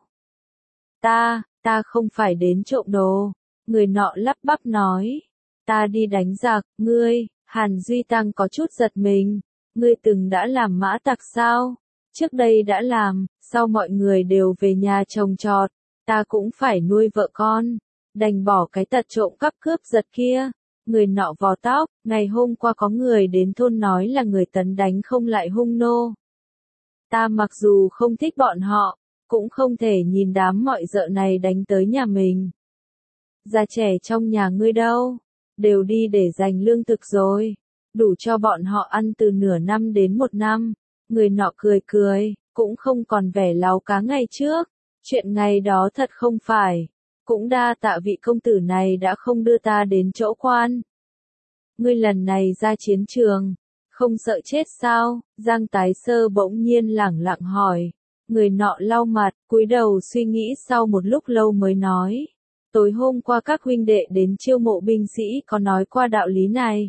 Ta không phải đến trộm đồ. Người nọ lắp bắp nói. Ta đi đánh giặc, ngươi. Hàn Duy Tăng có chút giật mình. Ngươi từng đã làm Mã Tặc sao? Trước đây đã làm, sau mọi người đều về nhà trồng trọt. Ta cũng phải nuôi vợ con. Đành bỏ cái tật trộm cắp cướp giật kia. Người nọ vò tóc, ngày hôm qua có người đến thôn nói là người Tấn đánh không lại hung nô. Ta mặc dù không thích bọn họ, cũng không thể nhìn đám mọi dợ này đánh tới nhà mình. Già trẻ trong nhà ngươi đâu? Đều đi để dành lương thực rồi. Đủ cho bọn họ ăn từ nửa năm đến 1 năm. Người nọ cười, cũng không còn vẻ láu cá ngày trước. Chuyện ngày đó thật không phải. Cũng đa tạ vị công tử này đã không đưa ta đến chỗ quan. Ngươi lần này ra chiến trường, không sợ chết sao? Giang Tái Sơ bỗng nhiên lẳng lặng hỏi. Người nọ lau mặt, cúi đầu suy nghĩ sau một lúc lâu mới nói. tối hôm qua các huynh đệ đến chiêu mộ binh sĩ có nói qua đạo lý này.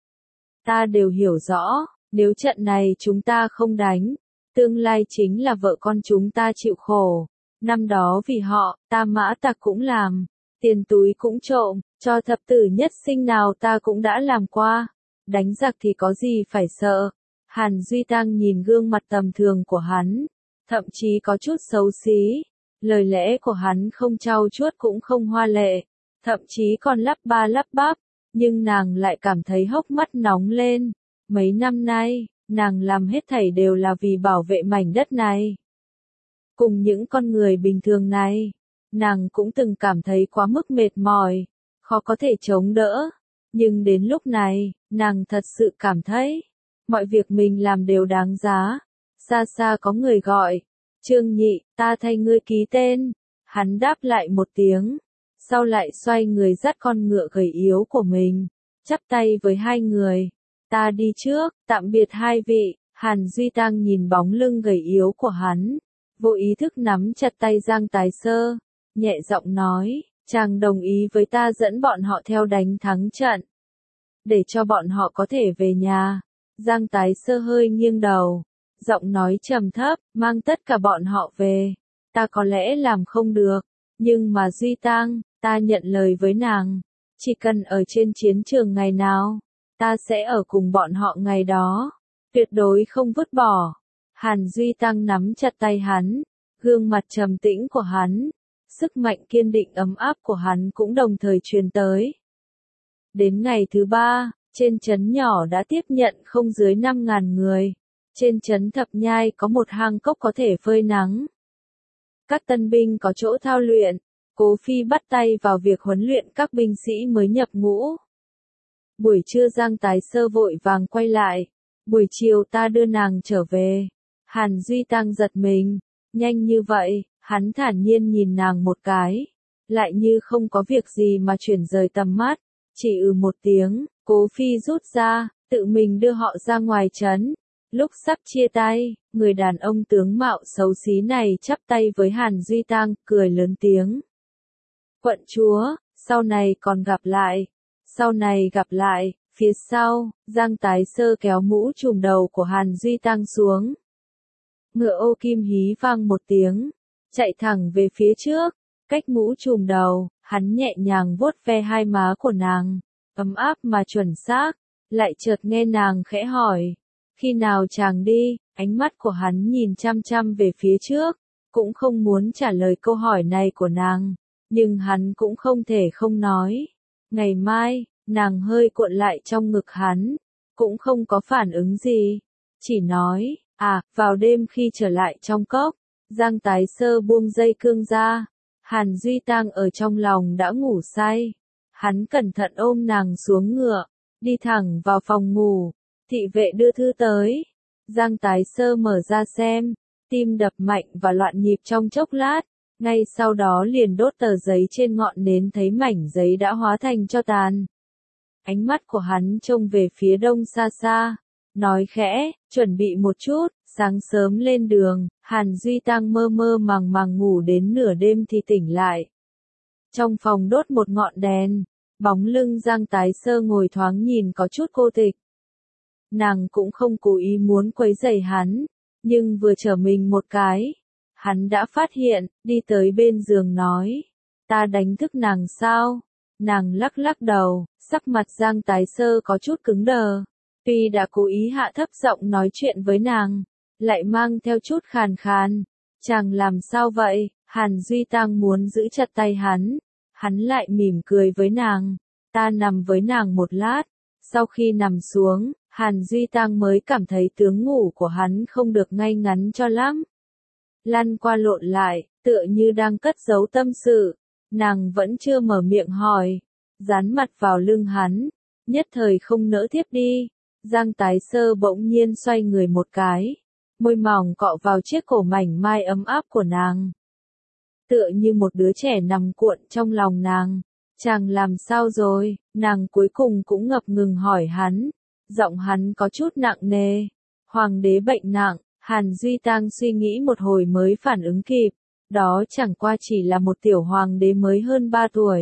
Ta đều hiểu rõ, nếu trận này chúng ta không đánh, tương lai chính là vợ con chúng ta chịu khổ. Năm đó vì họ, ta Mã Tặc cũng làm, tiền túi cũng trộm, cho thập tử nhất sinh nào ta cũng đã làm qua. Đánh giặc thì có gì phải sợ. Hàn Duy Tăng nhìn gương mặt tầm thường của hắn, thậm chí có chút xấu xí. Lời lẽ của hắn không trau chuốt cũng không hoa lệ, thậm chí còn lắp ba lắp bắp, nhưng nàng lại cảm thấy hốc mắt nóng lên. Mấy năm nay, nàng làm hết thảy đều là vì bảo vệ mảnh đất này. Cùng những con người bình thường này, nàng cũng từng cảm thấy quá mức mệt mỏi, khó có thể chống đỡ. Nhưng đến lúc này, nàng thật sự cảm thấy, mọi việc mình làm đều đáng giá. Xa xa có người gọi, Trương Nhị, ta thay ngươi ký tên. Hắn đáp lại một tiếng, sau lại xoay người dắt con ngựa gầy yếu của mình, chắp tay với hai người. Ta đi trước, tạm biệt hai vị. Hàn Duy Tăng nhìn bóng lưng gầy yếu của hắn, vô ý thức nắm chặt tay Giang Tái Sơ, nhẹ giọng nói, chàng đồng ý với ta dẫn bọn họ theo đánh thắng trận, để cho bọn họ có thể về nhà. Giang Tái Sơ hơi nghiêng đầu, giọng nói trầm thấp, mang tất cả bọn họ về, ta có lẽ làm không được, nhưng mà Duy Tăng, ta nhận lời với nàng, chỉ cần ở trên chiến trường ngày nào, ta sẽ ở cùng bọn họ ngày đó, tuyệt đối không vứt bỏ. Hàn Duy Tăng nắm chặt tay hắn, gương mặt trầm tĩnh của hắn, sức mạnh kiên định ấm áp của hắn cũng đồng thời truyền tới. Đến ngày thứ 3, trên trấn nhỏ đã tiếp nhận không dưới 5.000 người. Trên trấn Thập Nhai có một hang cốc có thể phơi nắng. Các tân binh có chỗ thao luyện, Cố Phi bắt tay vào việc huấn luyện các binh sĩ mới nhập ngũ. Buổi trưa Giang Tái Sơ vội vàng quay lại, buổi chiều ta đưa nàng trở về. Hàn Duy Tăng giật mình, nhanh như vậy, hắn thản nhiên nhìn nàng một cái, lại như không có việc gì mà chuyển rời tầm mắt, chỉ một tiếng, Cố Phi rút ra, tự mình đưa họ ra ngoài trấn. Lúc sắp chia tay, người đàn ông tướng mạo xấu xí này chắp tay với Hàn Duy Tăng, cười lớn tiếng. Quận chúa, sau này còn gặp lại, sau này gặp lại. Phía sau, Giang Tái Sơ kéo mũ trùm đầu của Hàn Duy Tăng xuống. Ngựa ô kim hí vang một tiếng, chạy thẳng về phía trước, cách mũ trùm đầu, hắn nhẹ nhàng vuốt ve hai má của nàng, ấm áp mà chuẩn xác, lại chợt nghe nàng khẽ hỏi, khi nào chàng đi. Ánh mắt của hắn nhìn chăm chăm về phía trước, cũng không muốn trả lời câu hỏi này của nàng, nhưng hắn cũng không thể không nói. Ngày mai. Nàng hơi cuộn lại trong ngực hắn, cũng không có phản ứng gì, chỉ nói, vào đêm khi trở lại trong cốc, Giang Tái Sơ buông dây cương ra, Hàn Duy Tăng ở trong lòng đã ngủ say, hắn cẩn thận ôm nàng xuống ngựa, đi thẳng vào phòng ngủ, thị vệ đưa thư tới, Giang Tái Sơ mở ra xem, tim đập mạnh và loạn nhịp trong chốc lát, ngay sau đó liền đốt tờ giấy trên ngọn nến thấy mảnh giấy đã hóa thành tro tàn. Ánh mắt của hắn trông về phía đông xa xa, nói khẽ, chuẩn bị một chút, sáng sớm lên đường. Hàn Duy Tăng mơ mơ màng màng ngủ đến nửa đêm thì tỉnh lại. Trong phòng đốt một ngọn đèn, bóng lưng Giang Tái Sơ ngồi thoáng nhìn có chút cô tịch. Nàng cũng không cố ý muốn quấy rầy hắn, nhưng vừa trở mình một cái, hắn đã phát hiện, đi tới bên giường nói, ta đánh thức nàng sao? Nàng lắc lắc đầu, sắc mặt Giang Tái Sơ có chút cứng đờ. Tuy đã cố ý hạ thấp giọng nói chuyện với nàng, lại mang theo chút khàn khàn. Chàng làm sao vậy? Hàn Duy Tăng muốn giữ chặt tay hắn lại mỉm cười với nàng. Ta nằm với nàng một lát. Sau khi nằm xuống, Hàn Duy Tăng mới cảm thấy tướng ngủ của hắn không được ngay ngắn cho lắm. Lăn qua lộn lại, tựa như đang cất giấu tâm sự. Nàng vẫn chưa mở miệng hỏi, dán mặt vào lưng hắn, nhất thời không nỡ thiếp đi. Giang Tái Sơ bỗng nhiên xoay người một cái, môi mỏng cọ vào chiếc cổ mảnh mai ấm áp của nàng. Tựa như một đứa trẻ nằm cuộn trong lòng nàng. Chàng làm sao rồi? Nàng cuối cùng cũng ngập ngừng hỏi hắn. Giọng hắn có chút nặng nề. Hoàng đế bệnh nặng. Hàn Duy Tăng suy nghĩ một hồi mới phản ứng kịp. đó chẳng qua chỉ là một tiểu hoàng đế mới hơn 3 tuổi.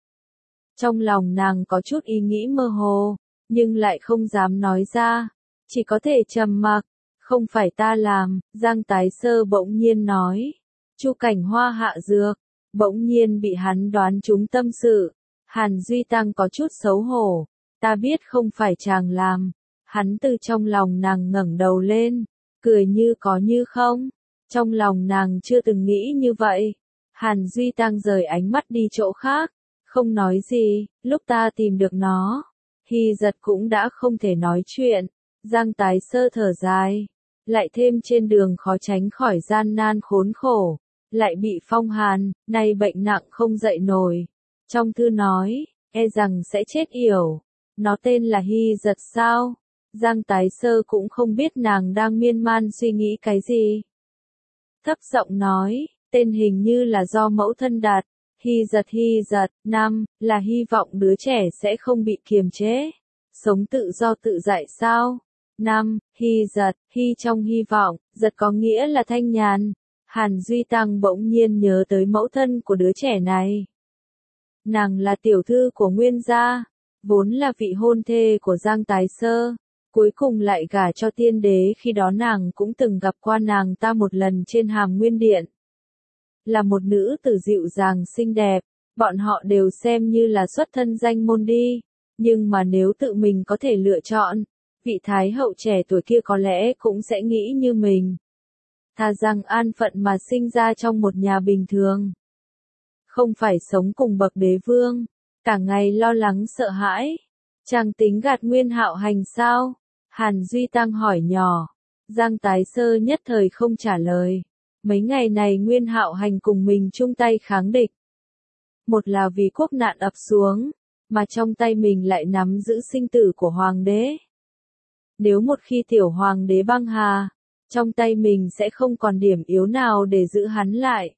Trong lòng nàng có chút ý nghĩ mơ hồ, nhưng lại không dám nói ra, chỉ có thể trầm mặc. Không phải ta làm, Giang Tái Sơ bỗng nhiên nói. Chu Cảnh Hoa hạ dược, bỗng nhiên bị hắn đoán trúng tâm sự. Hàn Duy Tăng có chút xấu hổ, ta biết không phải chàng làm. Hắn từ trong lòng nàng ngẩng đầu lên, cười như có như không. Trong lòng nàng chưa từng nghĩ như vậy. Hàn Duy Tăng rời ánh mắt đi chỗ khác, không nói gì. Lúc ta tìm được nó, Hy Giật cũng đã không thể nói chuyện. Giang Tái Sơ thở dài, lại thêm trên đường khó tránh khỏi gian nan khốn khổ, lại bị phong hàn, nay bệnh nặng không dậy nổi. Trong thư nói, e rằng sẽ chết yểu. Nó tên là Hy Giật sao? Giang Tái Sơ cũng không biết nàng đang miên man suy nghĩ cái gì. Thấp giọng nói, tên hình như là do mẫu thân đặt. Hy Giật, năm, là hy vọng đứa trẻ sẽ không bị kiềm chế. Sống tự do tự tại sao? Năm, Hy Giật, hy trong hy vọng, giật có nghĩa là thanh nhàn. Hàn Duy Tăng bỗng nhiên nhớ tới mẫu thân của đứa trẻ này. Nàng là tiểu thư của Nguyên gia, vốn là vị hôn thê của Giang Tái Sơ, cuối cùng lại gả cho tiên đế. Khi đó nàng cũng từng gặp qua nàng ta một lần trên Hàm Nguyên Điện. Là một nữ tử dịu dàng xinh đẹp, bọn họ đều xem như là xuất thân danh môn đi, nhưng mà nếu tự mình có thể lựa chọn, vị thái hậu trẻ tuổi kia có lẽ cũng sẽ nghĩ như mình. Thà rằng an phận mà sinh ra trong một nhà bình thường. Không phải sống cùng bậc đế vương, cả ngày lo lắng sợ hãi. Chàng tính gạt Nguyên Hạo Hành sao? Hàn Duy Tăng hỏi nhỏ. Giang Tái Sơ nhất thời không trả lời. Mấy ngày này Nguyên Hạo Hành cùng mình chung tay kháng địch. Một là vì quốc nạn ập xuống, mà trong tay mình lại nắm giữ sinh tử của hoàng đế. Nếu một khi tiểu hoàng đế băng hà, trong tay mình sẽ không còn điểm yếu nào để giữ hắn lại.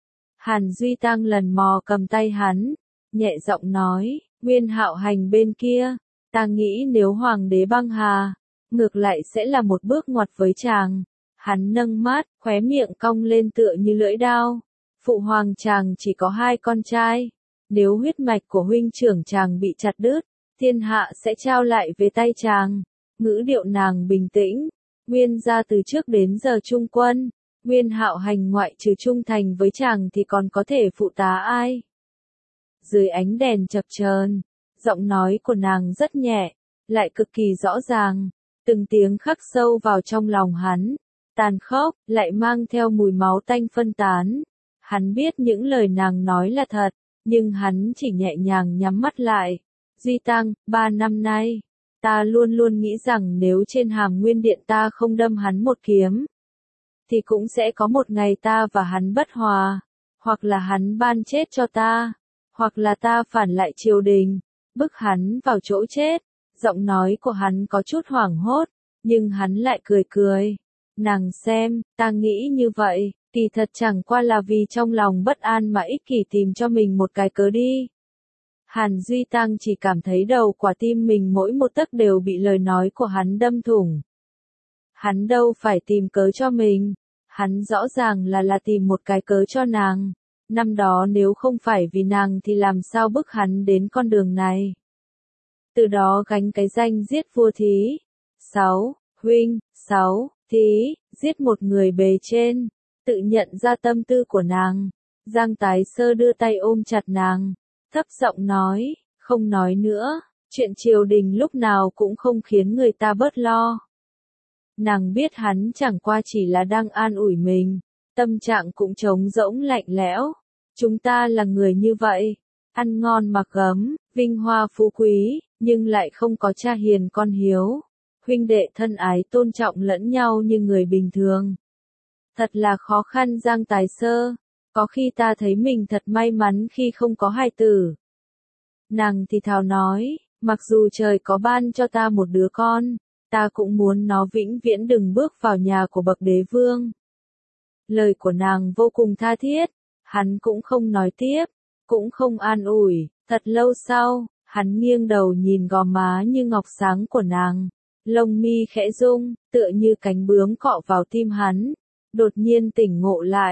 Hàn Duy Tăng lần mò cầm tay hắn, nhẹ giọng nói, Nguyên Hạo Hành bên kia, ta nghĩ nếu hoàng đế băng hà, ngược lại sẽ là một bước ngoặt với chàng. Hắn nâng mắt, khóe miệng cong lên tựa như lưỡi đao. Phụ hoàng chàng chỉ có 2 con trai. Nếu huyết mạch của huynh trưởng chàng bị chặt đứt, thiên hạ sẽ trao lại về tay chàng. Ngữ điệu nàng bình tĩnh. Nguyên gia từ trước đến giờ trung quân. Nguyên Hạo Hành ngoại trừ trung thành với chàng thì còn có thể phụ tá ai? Dưới ánh đèn chập chờn, giọng nói của nàng rất nhẹ, lại cực kỳ rõ ràng. Từng tiếng khắc sâu vào trong lòng hắn. Tàn khốc, lại mang theo mùi máu tanh phân tán. Hắn biết những lời nàng nói là thật, nhưng hắn chỉ nhẹ nhàng nhắm mắt lại. Duy Tăng, 3 năm nay, ta luôn luôn nghĩ rằng nếu trên Hàm Nguyên Điện ta không đâm hắn một kiếm, thì cũng sẽ có một ngày ta và hắn bất hòa, hoặc là hắn ban chết cho ta, hoặc là ta phản lại triều đình, bức hắn vào chỗ chết. Giọng nói của hắn có chút hoảng hốt, nhưng hắn lại cười cười. Nàng xem, ta nghĩ như vậy, kỳ thật chẳng qua là vì trong lòng bất an mà ích kỷ tìm cho mình một cái cớ đi. Hàn Duy Tăng chỉ cảm thấy đầu quả tim mình mỗi một tấc đều bị lời nói của hắn đâm thủng. Hắn đâu phải tìm cớ cho mình, hắn rõ ràng là tìm một cái cớ cho nàng. Năm đó nếu không phải vì nàng thì làm sao bức hắn đến con đường này. Từ đó gánh cái danh giết vua thí. 6. Huynh, 6. Thí, giết một người bề trên, tự nhận ra tâm tư của nàng. Giang Tái Sơ đưa tay ôm chặt nàng, thấp giọng nói, không nói nữa, chuyện triều đình lúc nào cũng không khiến người ta bớt lo. Nàng biết hắn chẳng qua chỉ là đang an ủi mình, tâm trạng cũng trống rỗng lạnh lẽo. Chúng ta là người như vậy, ăn ngon mặc ấm, vinh hoa phú quý, nhưng lại không có cha hiền con hiếu. Huynh đệ thân ái tôn trọng lẫn nhau như người bình thường. Thật là khó khăn Giang Tái Sơ, có khi ta thấy mình thật may mắn khi không có hài tử. Nàng thì thào nói, mặc dù trời có ban cho ta một đứa con, ta cũng muốn nó vĩnh viễn đừng bước vào nhà của bậc đế vương. Lời của nàng vô cùng tha thiết, hắn cũng không nói tiếp, cũng không an ủi. Thật lâu sau, hắn nghiêng đầu nhìn gò má như ngọc sáng của nàng. Lông mi khẽ rung, tựa như cánh bướm cọ vào tim hắn. Đột nhiên tỉnh ngộ lại,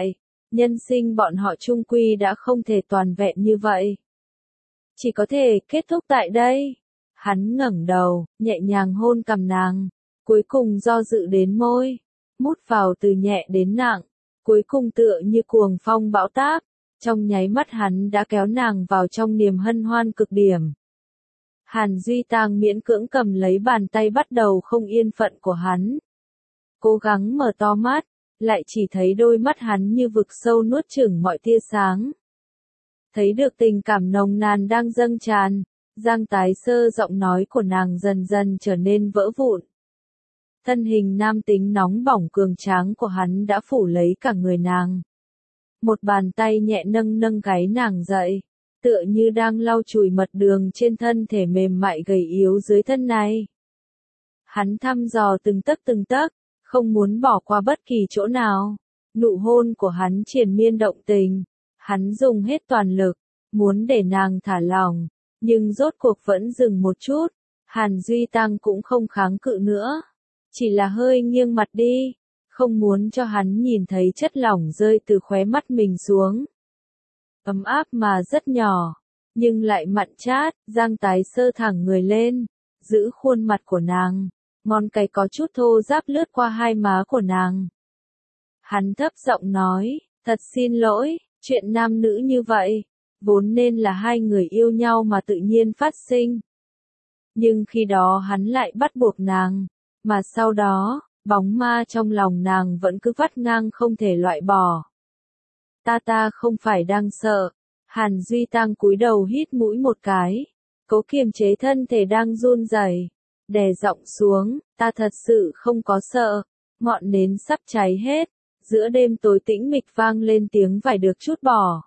Nhân sinh bọn họ chung quy đã không thể toàn vẹn như vậy. Chỉ có thể kết thúc tại đây. Hắn ngẩng đầu, nhẹ nhàng hôn cằm nàng, cuối cùng do dự đến môi, mút vào từ nhẹ đến nặng, cuối cùng tựa như cuồng phong bão táp, trong nháy mắt hắn đã kéo nàng vào trong niềm hân hoan cực điểm. Hàn Duy Tang miễn cưỡng cầm lấy bàn tay bắt đầu không yên phận của hắn. Cố gắng mở to mắt, lại chỉ thấy đôi mắt hắn như vực sâu nuốt chửng mọi tia sáng. Thấy được tình cảm nồng nàn đang dâng tràn, Giang Tái Sơ giọng nói của nàng dần dần trở nên vỡ vụn. Thân hình nam tính nóng bỏng cường tráng của hắn đã phủ lấy cả người nàng. Một bàn tay nhẹ nâng nâng gáy nàng dậy, tựa như đang lau chùi mật đường trên thân thể mềm mại gầy yếu dưới thân này. Hắn thăm dò từng tấc, không muốn bỏ qua bất kỳ chỗ nào. Nụ hôn của hắn triền miên động tình, hắn dùng hết toàn lực, muốn để nàng thả lỏng, nhưng rốt cuộc vẫn dừng một chút. Hàn Duy Tăng cũng không kháng cự nữa, chỉ là hơi nghiêng mặt đi, không muốn cho hắn nhìn thấy chất lỏng rơi từ khóe mắt mình xuống. Ấm áp mà rất nhỏ, nhưng lại mặn chát. Giang Tái Sơ thẳng người lên, giữ khuôn mặt của nàng, ngón cái có chút thô ráp lướt qua hai má của nàng. Hắn thấp giọng nói, thật xin lỗi, chuyện nam nữ như vậy, vốn nên là hai người yêu nhau mà tự nhiên phát sinh. Nhưng khi đó hắn lại bắt buộc nàng, mà sau đó, bóng ma trong lòng nàng vẫn cứ vắt ngang không thể loại bỏ. Ta không phải đang sợ. Hàn Duy Tăng cúi đầu hít mũi một cái, cố kiềm chế thân thể đang run rẩy, đè giọng xuống, ta thật sự không có sợ. Ngọn nến sắp cháy hết, giữa đêm tối tĩnh mịch vang lên tiếng vải được trút bỏ.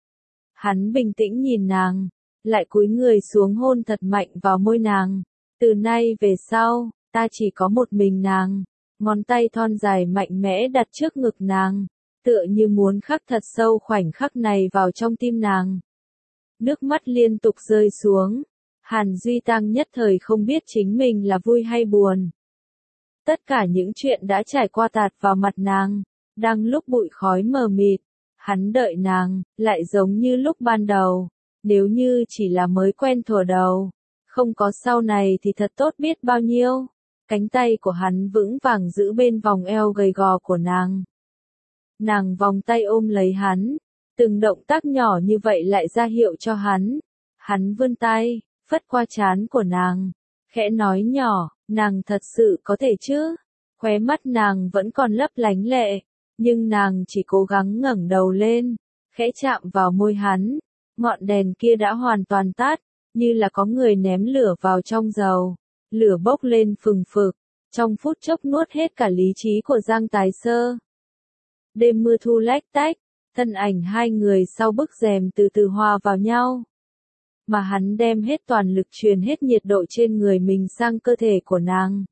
Hắn bình tĩnh nhìn nàng, lại cúi người xuống hôn thật mạnh vào môi nàng. Từ nay về sau, ta chỉ có một mình nàng. Ngón tay thon dài mạnh mẽ đặt trước ngực nàng, tựa như muốn khắc thật sâu khoảnh khắc này vào trong tim nàng. Nước mắt liên tục rơi xuống, Hàn Duy Tăng nhất thời không biết chính mình là vui hay buồn. Tất cả những chuyện đã trải qua tạt vào mặt nàng, đang lúc bụi khói mờ mịt, hắn đợi nàng, lại giống như lúc ban đầu, nếu như chỉ là mới quen thuở đầu, không có sau này thì thật tốt biết bao nhiêu. Cánh tay của hắn vững vàng giữ bên vòng eo gầy gò của nàng. Nàng vòng tay ôm lấy hắn, từng động tác nhỏ như vậy lại ra hiệu cho hắn. Hắn vươn tay, phất qua trán của nàng, khẽ nói nhỏ, nàng thật sự có thể chứ? Khóe mắt nàng vẫn còn lấp lánh lệ, nhưng nàng chỉ cố gắng ngẩng đầu lên, khẽ chạm vào môi hắn. Ngọn đèn kia đã hoàn toàn tắt, như là có người ném lửa vào trong dầu. Lửa bốc lên phừng phực, trong phút chốc nuốt hết cả lý trí của Giang Tái Sơ. Đêm mưa thu lách tách, thân ảnh hai người sau bức rèm từ từ hòa vào nhau. Mà hắn đem hết toàn lực truyền hết nhiệt độ trên người mình sang cơ thể của nàng.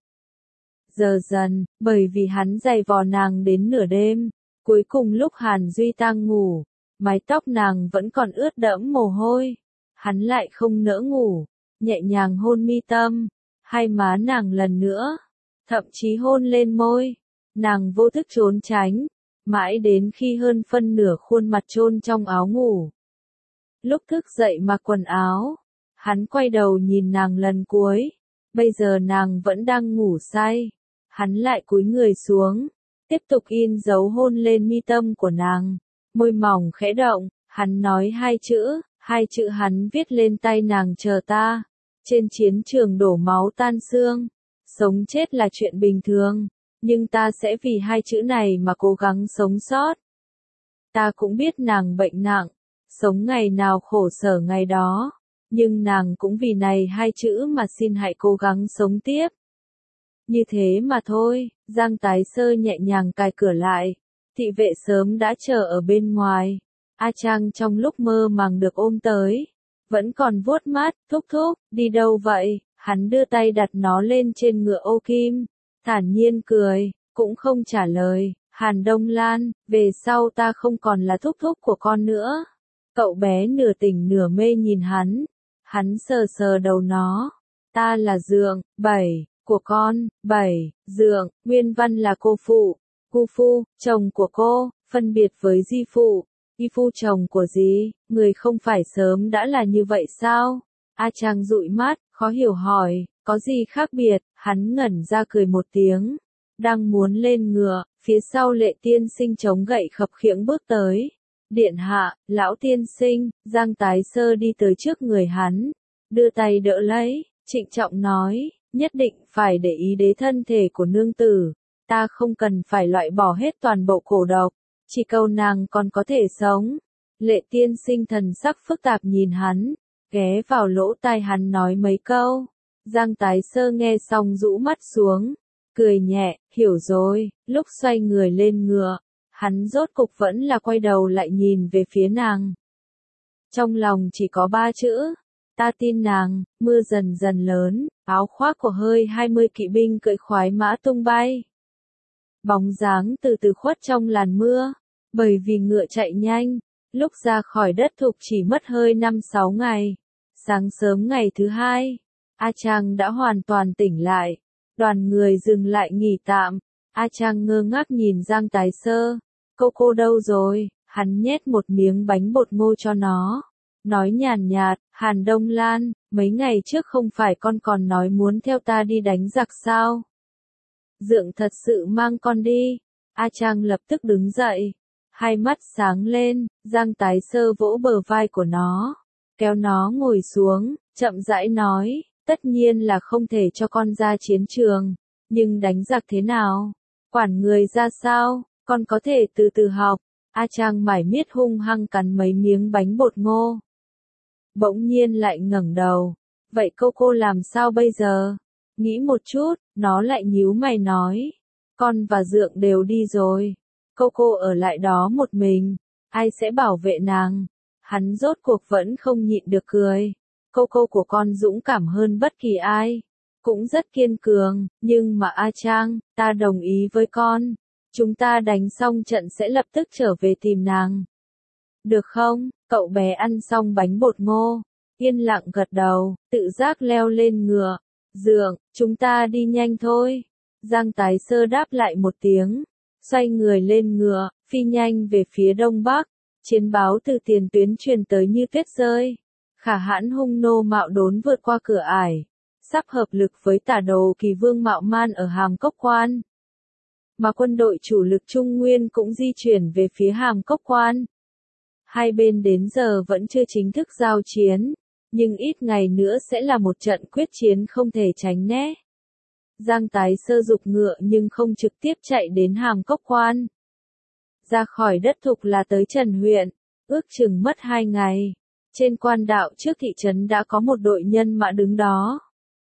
Giờ dần, bởi vì hắn giày vò nàng đến nửa đêm, cuối cùng lúc Hàn Duy Tăng ngủ, mái tóc nàng vẫn còn ướt đẫm mồ hôi. Hắn lại không nỡ ngủ, nhẹ nhàng hôn mi tâm, hai má nàng lần nữa, thậm chí hôn lên môi. Nàng vô thức trốn tránh, mãi đến khi hơn phân nửa khuôn mặt chôn trong áo ngủ. Lúc thức dậy mặc quần áo, hắn quay đầu nhìn nàng lần cuối, bây giờ nàng vẫn đang ngủ say. Hắn lại cúi người xuống, tiếp tục in dấu hôn lên mi tâm của nàng, môi mỏng khẽ động, hắn nói hai chữ hắn viết lên tay nàng, chờ ta. Trên chiến trường đổ máu tan xương, sống chết là chuyện bình thường, nhưng ta sẽ vì hai chữ này mà cố gắng sống sót. Ta cũng biết nàng bệnh nặng, sống ngày nào khổ sở ngày đó, nhưng nàng cũng vì này hai chữ mà xin hãy cố gắng sống tiếp. Như thế mà thôi. Giang Tái Sơ nhẹ nhàng cài cửa lại, thị vệ sớm đã chờ ở bên ngoài. A Trang trong lúc mơ màng được ôm tới, vẫn còn vuốt mắt, thúc, đi đâu vậy? Hắn đưa tay đặt nó lên trên ngựa ô kim, thản nhiên cười, cũng không trả lời. Hàn Đông Lan, về sau ta không còn là thúc của con nữa. Cậu bé nửa tỉnh nửa mê nhìn hắn sờ sờ đầu nó. Ta là Dượng, của con, Dượng, Nguyên Văn là cô phụ, chồng của cô, phân biệt với di phụ, y phu chồng của dì, người không phải sớm đã là như vậy sao? A Trang dụi mắt, khó hiểu hỏi, có gì khác biệt, hắn ngẩn ra cười một tiếng. Đang muốn lên ngựa, phía sau Lệ tiên sinh chống gậy khập khiễng bước tới. Điện hạ, lão tiên sinh, Giang Tái Sơ đi tới trước người hắn, đưa tay đỡ lấy, trịnh trọng nói, nhất định phải để ý đến thân thể của nương tử, ta không cần phải loại bỏ hết toàn bộ cổ độc, chỉ cầu nàng còn có thể sống. Lệ tiên sinh thần sắc phức tạp nhìn hắn, ghé vào lỗ tai hắn nói mấy câu. Giang Tái Sơ nghe xong rũ mắt xuống, cười nhẹ, hiểu rồi, lúc xoay người lên ngựa, hắn rốt cục vẫn là quay đầu lại nhìn về phía nàng. Trong lòng chỉ có 3 chữ, ta tin nàng. Mưa dần dần lớn, áo khoác của hơi 20 kỵ binh cưỡi khoái mã tung bay. Bóng dáng từ từ khuất trong làn mưa, bởi vì ngựa chạy nhanh, lúc ra khỏi đất thục chỉ mất hơi 5-6 ngày. Sáng sớm ngày thứ 2, A Trang đã hoàn toàn tỉnh lại, đoàn người dừng lại nghỉ tạm. A Trang ngơ ngác nhìn Giang Tái Sơ, cô đâu rồi? Hắn nhét một miếng bánh bột ngô cho nó, nói nhàn nhạt, Hàn Đông Lan, mấy ngày trước không phải con còn nói muốn theo ta đi đánh giặc sao? Dượng thật sự mang con đi. A Trang lập tức đứng dậy, hai mắt sáng lên. Giang Tái Sơ vỗ bờ vai của nó, kéo nó ngồi xuống, chậm rãi nói, tất nhiên là không thể cho con ra chiến trường, nhưng đánh giặc thế nào? Quản người ra sao? Con có thể từ từ học. A Trang mải miết hung hăng cắn mấy miếng bánh bột ngô. Bỗng nhiên lại ngẩng đầu. Vậy cô làm sao bây giờ? Nghĩ một chút, nó lại nhíu mày nói. Con và Dượng đều đi rồi. Cô ở lại đó một mình. Ai sẽ bảo vệ nàng? Hắn rốt cuộc vẫn không nhịn được cười. Cô của con dũng cảm hơn bất kỳ ai. Cũng rất kiên cường, nhưng mà A Trang, ta đồng ý với con. Chúng ta đánh xong trận sẽ lập tức trở về tìm nàng. Được không? Cậu bé ăn xong bánh bột ngô, yên lặng gật đầu, tự giác leo lên ngựa. Dượng, chúng ta đi nhanh thôi. Giang Tái Sơ đáp lại một tiếng, xoay người lên ngựa, phi nhanh về phía đông bắc. Chiến báo từ tiền tuyến truyền tới như tuyết rơi. Khả Hãn hung nô mạo đốn vượt qua cửa ải, sắp hợp lực với Tả Đồ Kỳ Vương Mạo Man ở Hàm Cốc Quan. Mà quân đội chủ lực Trung Nguyên cũng di chuyển về phía Hàm Cốc Quan. Hai bên đến giờ vẫn chưa chính thức giao chiến, nhưng ít ngày nữa sẽ là một trận quyết chiến không thể tránh né. Giang Tái Sơ dục ngựa nhưng không trực tiếp chạy đến Hàm Cốc Quan. Ra khỏi đất thục là tới Trần huyện, ước chừng mất 2 ngày. Trên quan đạo trước thị trấn đã có một đội nhân mã đứng đó,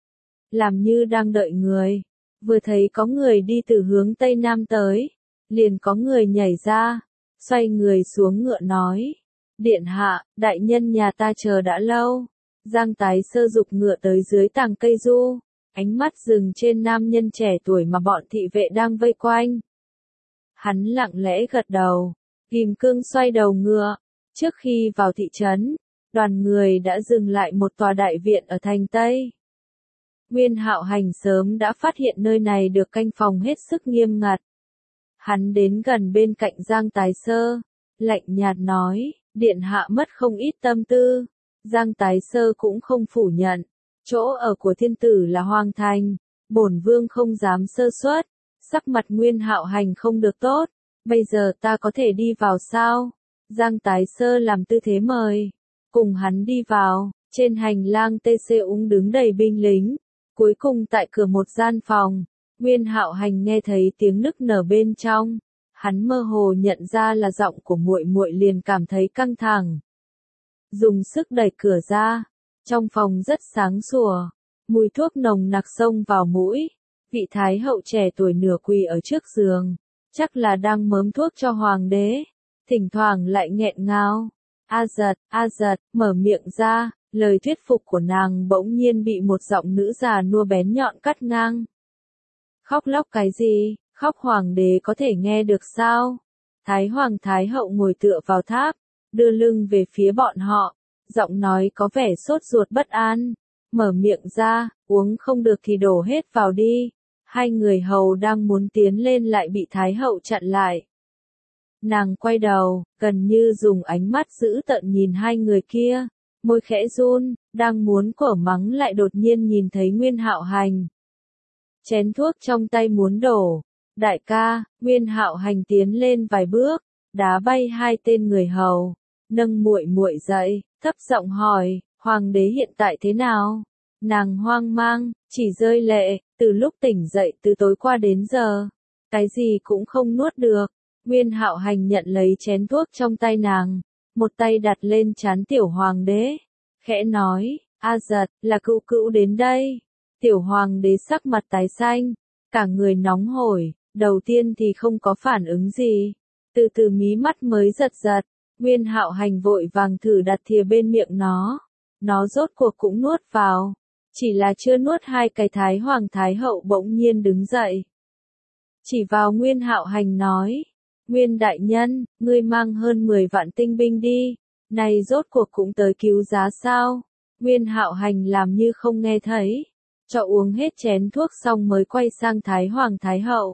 làm như đang đợi người. Vừa thấy có người đi từ hướng Tây Nam tới, liền có người nhảy ra, xoay người xuống ngựa nói, Điện hạ, đại nhân nhà ta chờ đã lâu. Giang Tái Sơ dục ngựa tới dưới tàng cây du, ánh mắt dừng trên nam nhân trẻ tuổi mà bọn thị vệ đang vây quanh. Hắn lặng lẽ gật đầu, kìm cương xoay đầu ngựa. Trước khi vào thị trấn, đoàn người đã dừng lại một tòa đại viện ở thành Tây. Nguyên Hạo Hành sớm đã phát hiện nơi này được canh phòng hết sức nghiêm ngặt. Hắn đến gần bên cạnh Giang Tái Sơ, lạnh nhạt nói, Điện hạ mất không ít tâm tư. Giang Tái Sơ cũng không phủ nhận, chỗ ở của thiên tử là Hoàng Thành, bổn vương không dám sơ suất. Sắc mặt Nguyên Hạo Hành không được tốt, bây giờ ta có thể đi vào sao? Giang Tái Sơ làm tư thế mời, cùng hắn đi vào. Trên hành lang TC Ung đứng đầy binh lính. Cuối cùng tại cửa một gian phòng, Nguyên Hạo Hành nghe thấy tiếng nức nở bên trong. Hắn mơ hồ nhận ra là giọng của muội muội, liền cảm thấy căng thẳng. Dùng sức đẩy cửa ra, trong phòng rất sáng sủa, mùi thuốc nồng nặc xông vào mũi. Vị thái hậu trẻ tuổi nửa quỳ ở trước giường, chắc là đang mớm thuốc cho hoàng đế, thỉnh thoảng lại nghẹn ngào. A giật, mở miệng ra, lời thuyết phục của nàng bỗng nhiên bị một giọng nữ già nua bén nhọn cắt ngang. Khóc lóc cái gì, khóc hoàng đế có thể nghe được sao? Thái hoàng thái hậu ngồi tựa vào tháp, đưa lưng về phía bọn họ, giọng nói có vẻ sốt ruột bất an. Mở miệng ra, uống không được thì đổ hết vào đi. Hai người hầu đang muốn tiến lên lại bị thái hậu chặn lại. Nàng quay đầu, gần như dùng ánh mắt dữ tợn nhìn hai người kia, môi khẽ run, đang muốn cổ mắng lại đột nhiên nhìn thấy Nguyên Hạo Hành. Chén thuốc trong tay muốn đổ. Đại ca, Nguyên Hạo Hành tiến lên vài bước, đá bay hai tên người hầu, nâng muội muội dậy, thấp giọng hỏi, hoàng đế hiện tại thế nào? Nàng hoang mang, chỉ rơi lệ, từ lúc tỉnh dậy từ tối qua đến giờ, cái gì cũng không nuốt được. Nguyên Hạo Hành nhận lấy chén thuốc trong tay nàng, một tay đặt lên trán tiểu hoàng đế, khẽ nói, A Giật, là cữu cữu đến đây. Tiểu hoàng đế sắc mặt tái xanh, cả người nóng hổi, đầu tiên thì không có phản ứng gì, từ từ mí mắt mới giật giật. Nguyên Hạo Hành vội vàng thử đặt thìa bên miệng nó rốt cuộc cũng nuốt vào, chỉ là chưa nuốt hai cái Thái Hoàng Thái Hậu bỗng nhiên đứng dậy, chỉ vào Nguyên Hạo Hành nói, Nguyên đại nhân, ngươi mang hơn 10 vạn tinh binh đi, này rốt cuộc cũng tới cứu giá sao? Nguyên Hạo Hành làm như không nghe thấy, cho uống hết chén thuốc xong mới quay sang Thái Hoàng Thái Hậu.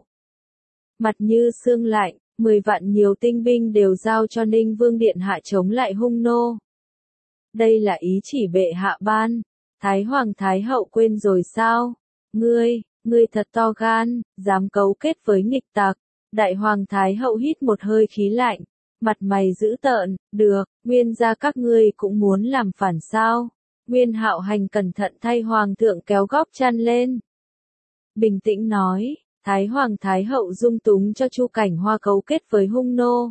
Mặt như sương lạnh, 10 vạn nhiều tinh binh đều giao cho Ninh Vương Điện Hạ chống lại hung nô. Đây là ý chỉ bệ hạ ban, Thái Hoàng Thái Hậu quên rồi sao? Ngươi thật to gan, dám cấu kết với nghịch tặc. Đại Hoàng Thái Hậu hít một hơi khí lạnh, mặt mày dữ tợn, được, Nguyên gia các ngươi cũng muốn làm phản sao? Nguyên Hạo Hành cẩn thận thay Hoàng thượng kéo góc chăn lên. Bình tĩnh nói, Thái Hoàng Thái Hậu dung túng cho Chu Cảnh Hoa cấu kết với hung nô,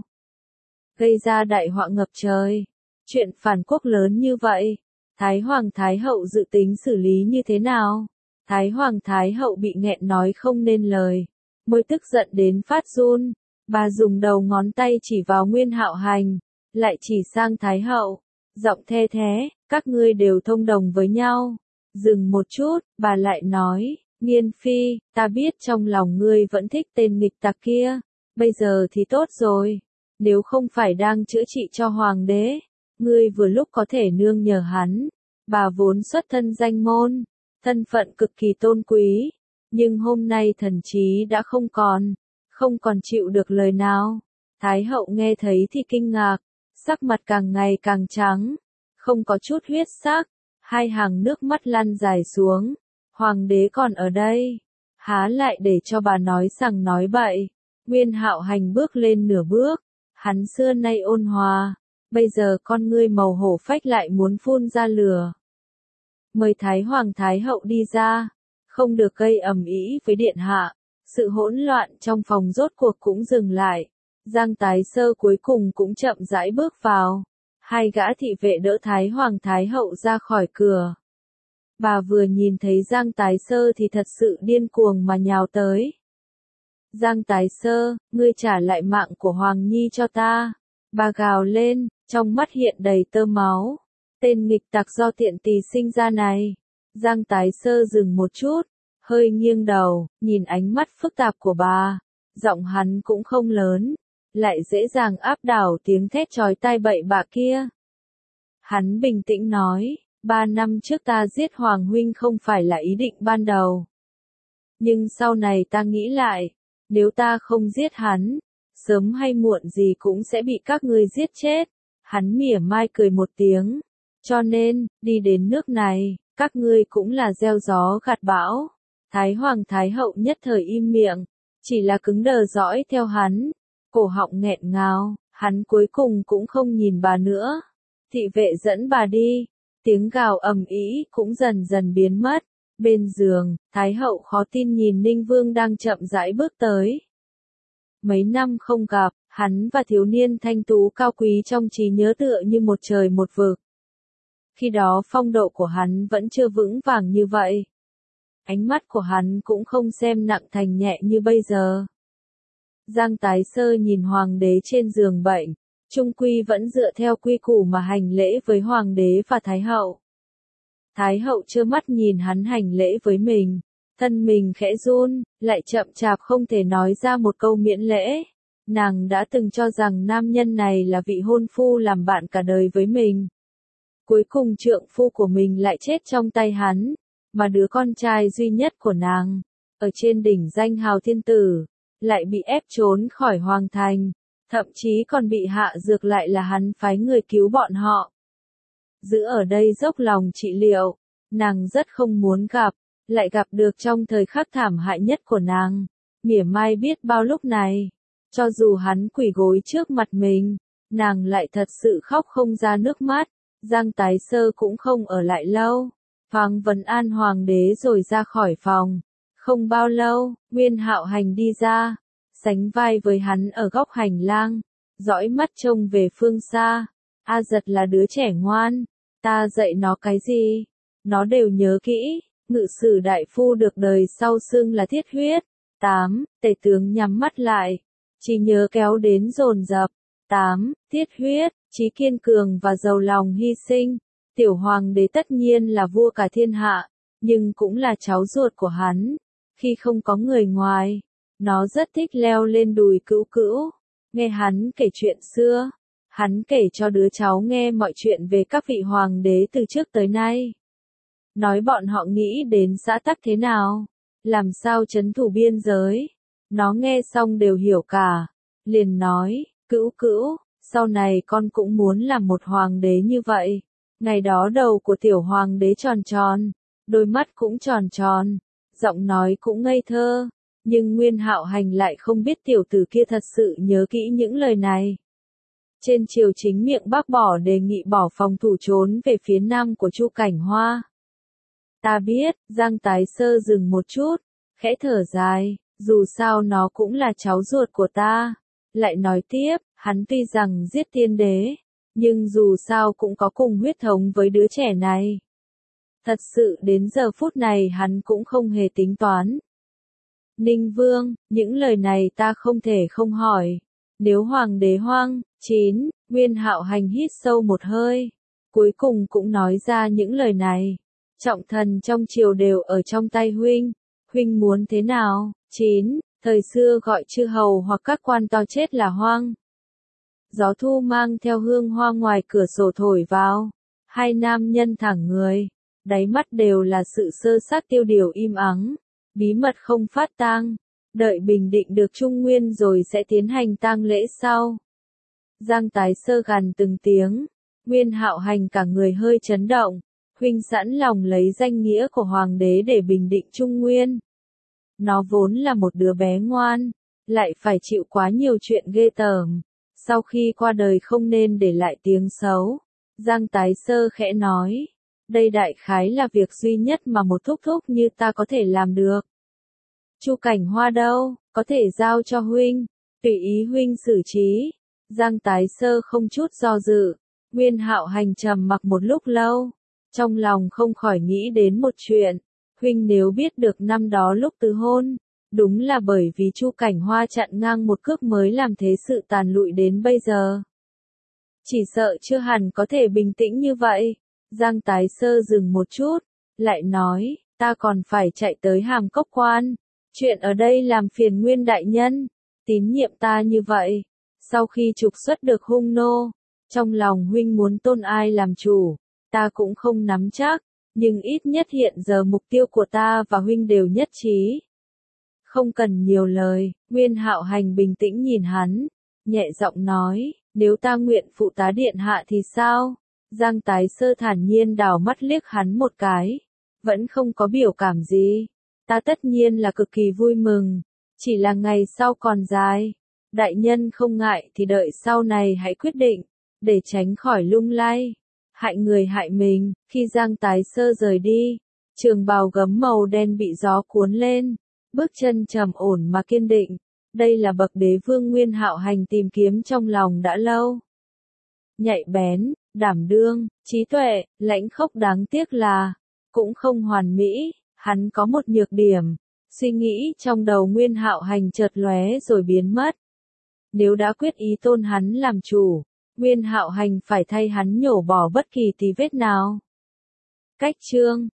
gây ra đại họa ngập trời. Chuyện phản quốc lớn như vậy, Thái Hoàng Thái Hậu dự tính xử lý như thế nào? Thái Hoàng Thái Hậu bị nghẹn nói không nên lời, môi tức giận đến phát run, bà dùng đầu ngón tay chỉ vào Nguyên Hạo Hành, lại chỉ sang Thái Hậu, giọng the thế, các ngươi đều thông đồng với nhau. Dừng một chút, bà lại nói, Nghiên Phi, ta biết trong lòng ngươi vẫn thích tên nghịch tặc kia, bây giờ thì tốt rồi, nếu không phải đang chữa trị cho hoàng đế, ngươi vừa lúc có thể nương nhờ hắn. Bà vốn xuất thân danh môn, thân phận cực kỳ tôn quý, nhưng hôm nay thần trí đã không còn chịu được lời nào. Thái Hậu nghe thấy thì kinh ngạc, sắc mặt càng ngày càng trắng, không có chút huyết sắc, hai hàng nước mắt lăn dài xuống. Hoàng đế còn ở đây, há lại để cho bà nói sằng nói bậy. Nguyên Hạo Hành bước lên nửa bước, hắn xưa nay ôn hòa, bây giờ con ngươi màu hổ phách lại muốn phun ra lửa. Mời Thái Hoàng Thái Hậu đi ra, không được gây ầm ĩ với điện hạ. Sự hỗn loạn trong phòng rốt cuộc cũng dừng lại. Giang Tái Sơ cuối cùng cũng chậm rãi bước vào. Hai gã thị vệ đỡ Thái Hoàng Thái Hậu ra khỏi cửa. Bà vừa nhìn thấy Giang Tái Sơ thì thật sự điên cuồng mà nhào tới. Giang Tái Sơ, ngươi trả lại mạng của Hoàng Nhi cho ta. Bà gào lên, trong mắt hiện đầy tơ máu. Tên nghịch tặc do tiện tỳ sinh ra này. Giang Tái Sơ dừng một chút, hơi nghiêng đầu, nhìn ánh mắt phức tạp của bà. Giọng hắn cũng không lớn, lại dễ dàng áp đảo tiếng thét chói tai bậy bạ kia. Hắn bình tĩnh nói, 3 năm trước ta giết Hoàng huynh không phải là ý định ban đầu. Nhưng sau này ta nghĩ lại, nếu ta không giết hắn, sớm hay muộn gì cũng sẽ bị các ngươi giết chết. Hắn mỉa mai cười một tiếng, cho nên, đi đến nước này, các ngươi cũng là gieo gió gặt bão. Thái Hoàng Thái Hậu nhất thời im miệng, chỉ là cứng đờ dõi theo hắn, cổ họng nghẹn ngào, hắn cuối cùng cũng không nhìn bà nữa. Thị vệ dẫn bà đi, tiếng gào ầm ĩ cũng dần dần biến mất. Bên giường, Thái Hậu khó tin nhìn Ninh Vương đang chậm rãi bước tới. Mấy năm không gặp, hắn và thiếu niên thanh tú cao quý trong trí nhớ tựa như một trời một vực. Khi đó phong độ của hắn vẫn chưa vững vàng như vậy. Ánh mắt của hắn cũng không xem nặng thành nhẹ như bây giờ. Giang Tái Sơ nhìn hoàng đế trên giường bệnh, chung quy vẫn dựa theo quy củ mà hành lễ với hoàng đế và thái hậu. Thái hậu trơ mắt nhìn hắn hành lễ với mình, thân mình khẽ run, lại chậm chạp không thể nói ra một câu miễn lễ. Nàng đã từng cho rằng nam nhân này là vị hôn phu làm bạn cả đời với mình. Cuối cùng trượng phu của mình lại chết trong tay hắn, mà đứa con trai duy nhất của nàng, ở trên đỉnh danh hào thiên tử, lại bị ép trốn khỏi hoàng thành. thậm chí còn bị hạ dược lại là hắn phái người cứu bọn họ. Giữ ở đây dốc lòng trị liệu, nàng rất không muốn gặp, lại gặp được trong thời khắc thảm hại nhất của nàng. Mỉa mai biết bao lúc này, cho dù hắn quỳ gối trước mặt mình, nàng lại thật sự khóc không ra nước mắt. Giang Tái Sơ cũng không ở lại lâu, thoáng vấn an hoàng đế rồi ra khỏi phòng. Không bao lâu, Nguyên Hạo Hành đi ra, sánh vai với hắn ở góc hành lang, dõi mắt trông về phương xa. A Giật là đứa trẻ ngoan, ta dạy nó cái gì, nó đều nhớ kỹ. Ngự sử đại phu được đời sau xưng là Thiết Huyết. 8. Tể tướng nhắm mắt lại, chỉ nhớ kéo đến dồn dập. 8. Thiết Huyết, chí kiên cường và giàu lòng hy sinh. Tiểu hoàng đế tất nhiên là vua cả thiên hạ, nhưng cũng là cháu ruột của hắn. Khi không có người ngoài, nó rất thích leo lên đùi Cữu Cữu, nghe hắn kể chuyện xưa. Hắn kể cho đứa cháu nghe mọi chuyện về các vị hoàng đế từ trước tới nay. Nói bọn họ nghĩ đến xã tắc thế nào, làm sao trấn thủ biên giới. Nó nghe xong đều hiểu cả, liền nói, Cữu Cữu, sau này con cũng muốn làm một hoàng đế như vậy. Ngày đó đầu của tiểu hoàng đế tròn tròn, đôi mắt cũng tròn tròn, giọng nói cũng ngây thơ, nhưng Nguyên Hạo Hành lại không biết tiểu tử kia thật sự nhớ kỹ những lời này. Trên triều chính miệng bác bỏ đề nghị bỏ phòng thủ trốn về phía nam của Chu Cảnh Hoa. Ta biết, Giang Tái Sơ dừng một chút, khẽ thở dài, dù sao nó cũng là cháu ruột của ta. Lại nói tiếp, hắn tuy rằng giết tiên đế, nhưng dù sao cũng có cùng huyết thống với đứa trẻ này. Thật sự đến giờ phút này hắn cũng không hề tính toán. Ninh Vương, những lời này ta không thể không hỏi. Nếu hoàng đế hoang, 9, Nguyên Hạo Hành hít sâu một hơi, cuối cùng cũng nói ra những lời này. Trọng thần trong triều đều ở trong tay huynh, huynh muốn thế nào? 9. Thời xưa gọi chư hầu hoặc các quan to chết là hoang. Gió thu mang theo hương hoa ngoài cửa sổ thổi vào, hai nam nhân thẳng người, đáy mắt đều là sự sơ sát tiêu điều im ắng, bí mật không phát tang, đợi bình định được Trung Nguyên rồi sẽ tiến hành tang lễ sau. Giang Tái Sơ gằn từng tiếng, Nguyên Hạo Hành cả người hơi chấn động. Huynh sẵn lòng lấy danh nghĩa của hoàng đế để bình định Trung Nguyên. Nó vốn là một đứa bé ngoan, lại phải chịu quá nhiều chuyện ghê tởm. Sau khi qua đời không nên để lại tiếng xấu. Giang Tái Sơ khẽ nói, đây đại khái là việc duy nhất mà một thúc thúc như ta có thể làm được. Chu Cảnh Hoa đâu, có thể giao cho huynh, tùy ý huynh xử trí. Giang Tái Sơ không chút do dự. Nguyên Hạo Hành trầm mặc một lúc lâu, trong lòng không khỏi nghĩ đến một chuyện. Huynh nếu biết được năm đó lúc từ hôn, đúng là bởi vì Chu Cảnh Hoa chặn ngang một cước mới làm thế sự tàn lụi đến bây giờ. Chỉ sợ chưa hẳn có thể bình tĩnh như vậy. Giang Tái Sơ dừng một chút, lại nói, ta còn phải chạy tới Hàm Cốc Quan. Chuyện ở đây làm phiền Nguyên đại nhân, tín nhiệm ta như vậy. Sau khi trục xuất được hung nô, trong lòng huynh muốn tôn ai làm chủ, ta cũng không nắm chắc, nhưng ít nhất hiện giờ mục tiêu của ta và huynh đều nhất trí. Không cần nhiều lời, Nguyên Hạo Hành bình tĩnh nhìn hắn, nhẹ giọng nói, nếu ta nguyện phụ tá điện hạ thì sao? Giang Tái Sơ thản nhiên đảo mắt liếc hắn một cái, vẫn không có biểu cảm gì. Ta tất nhiên là cực kỳ vui mừng, chỉ là ngày sau còn dài. Đại nhân không ngại thì đợi sau này hãy quyết định, để tránh khỏi lung lay, hại người hại mình. Khi Giang Tái Sơ rời đi, trường bào gấm màu đen bị gió cuốn lên, bước chân trầm ổn mà kiên định. Đây là bậc đế vương Nguyên Hạo Hành tìm kiếm trong lòng đã lâu. Nhạy bén, đảm đương, trí tuệ, lãnh khốc, đáng tiếc là cũng không hoàn mỹ. Hắn có một nhược điểm. Suy nghĩ trong đầu Nguyên Hạo Hành chợt lóe rồi biến mất. Nếu đã quyết ý tôn hắn làm chủ, Nguyên Hạo Hành phải thay hắn nhổ bỏ bất kỳ tí vết nào. Cách chương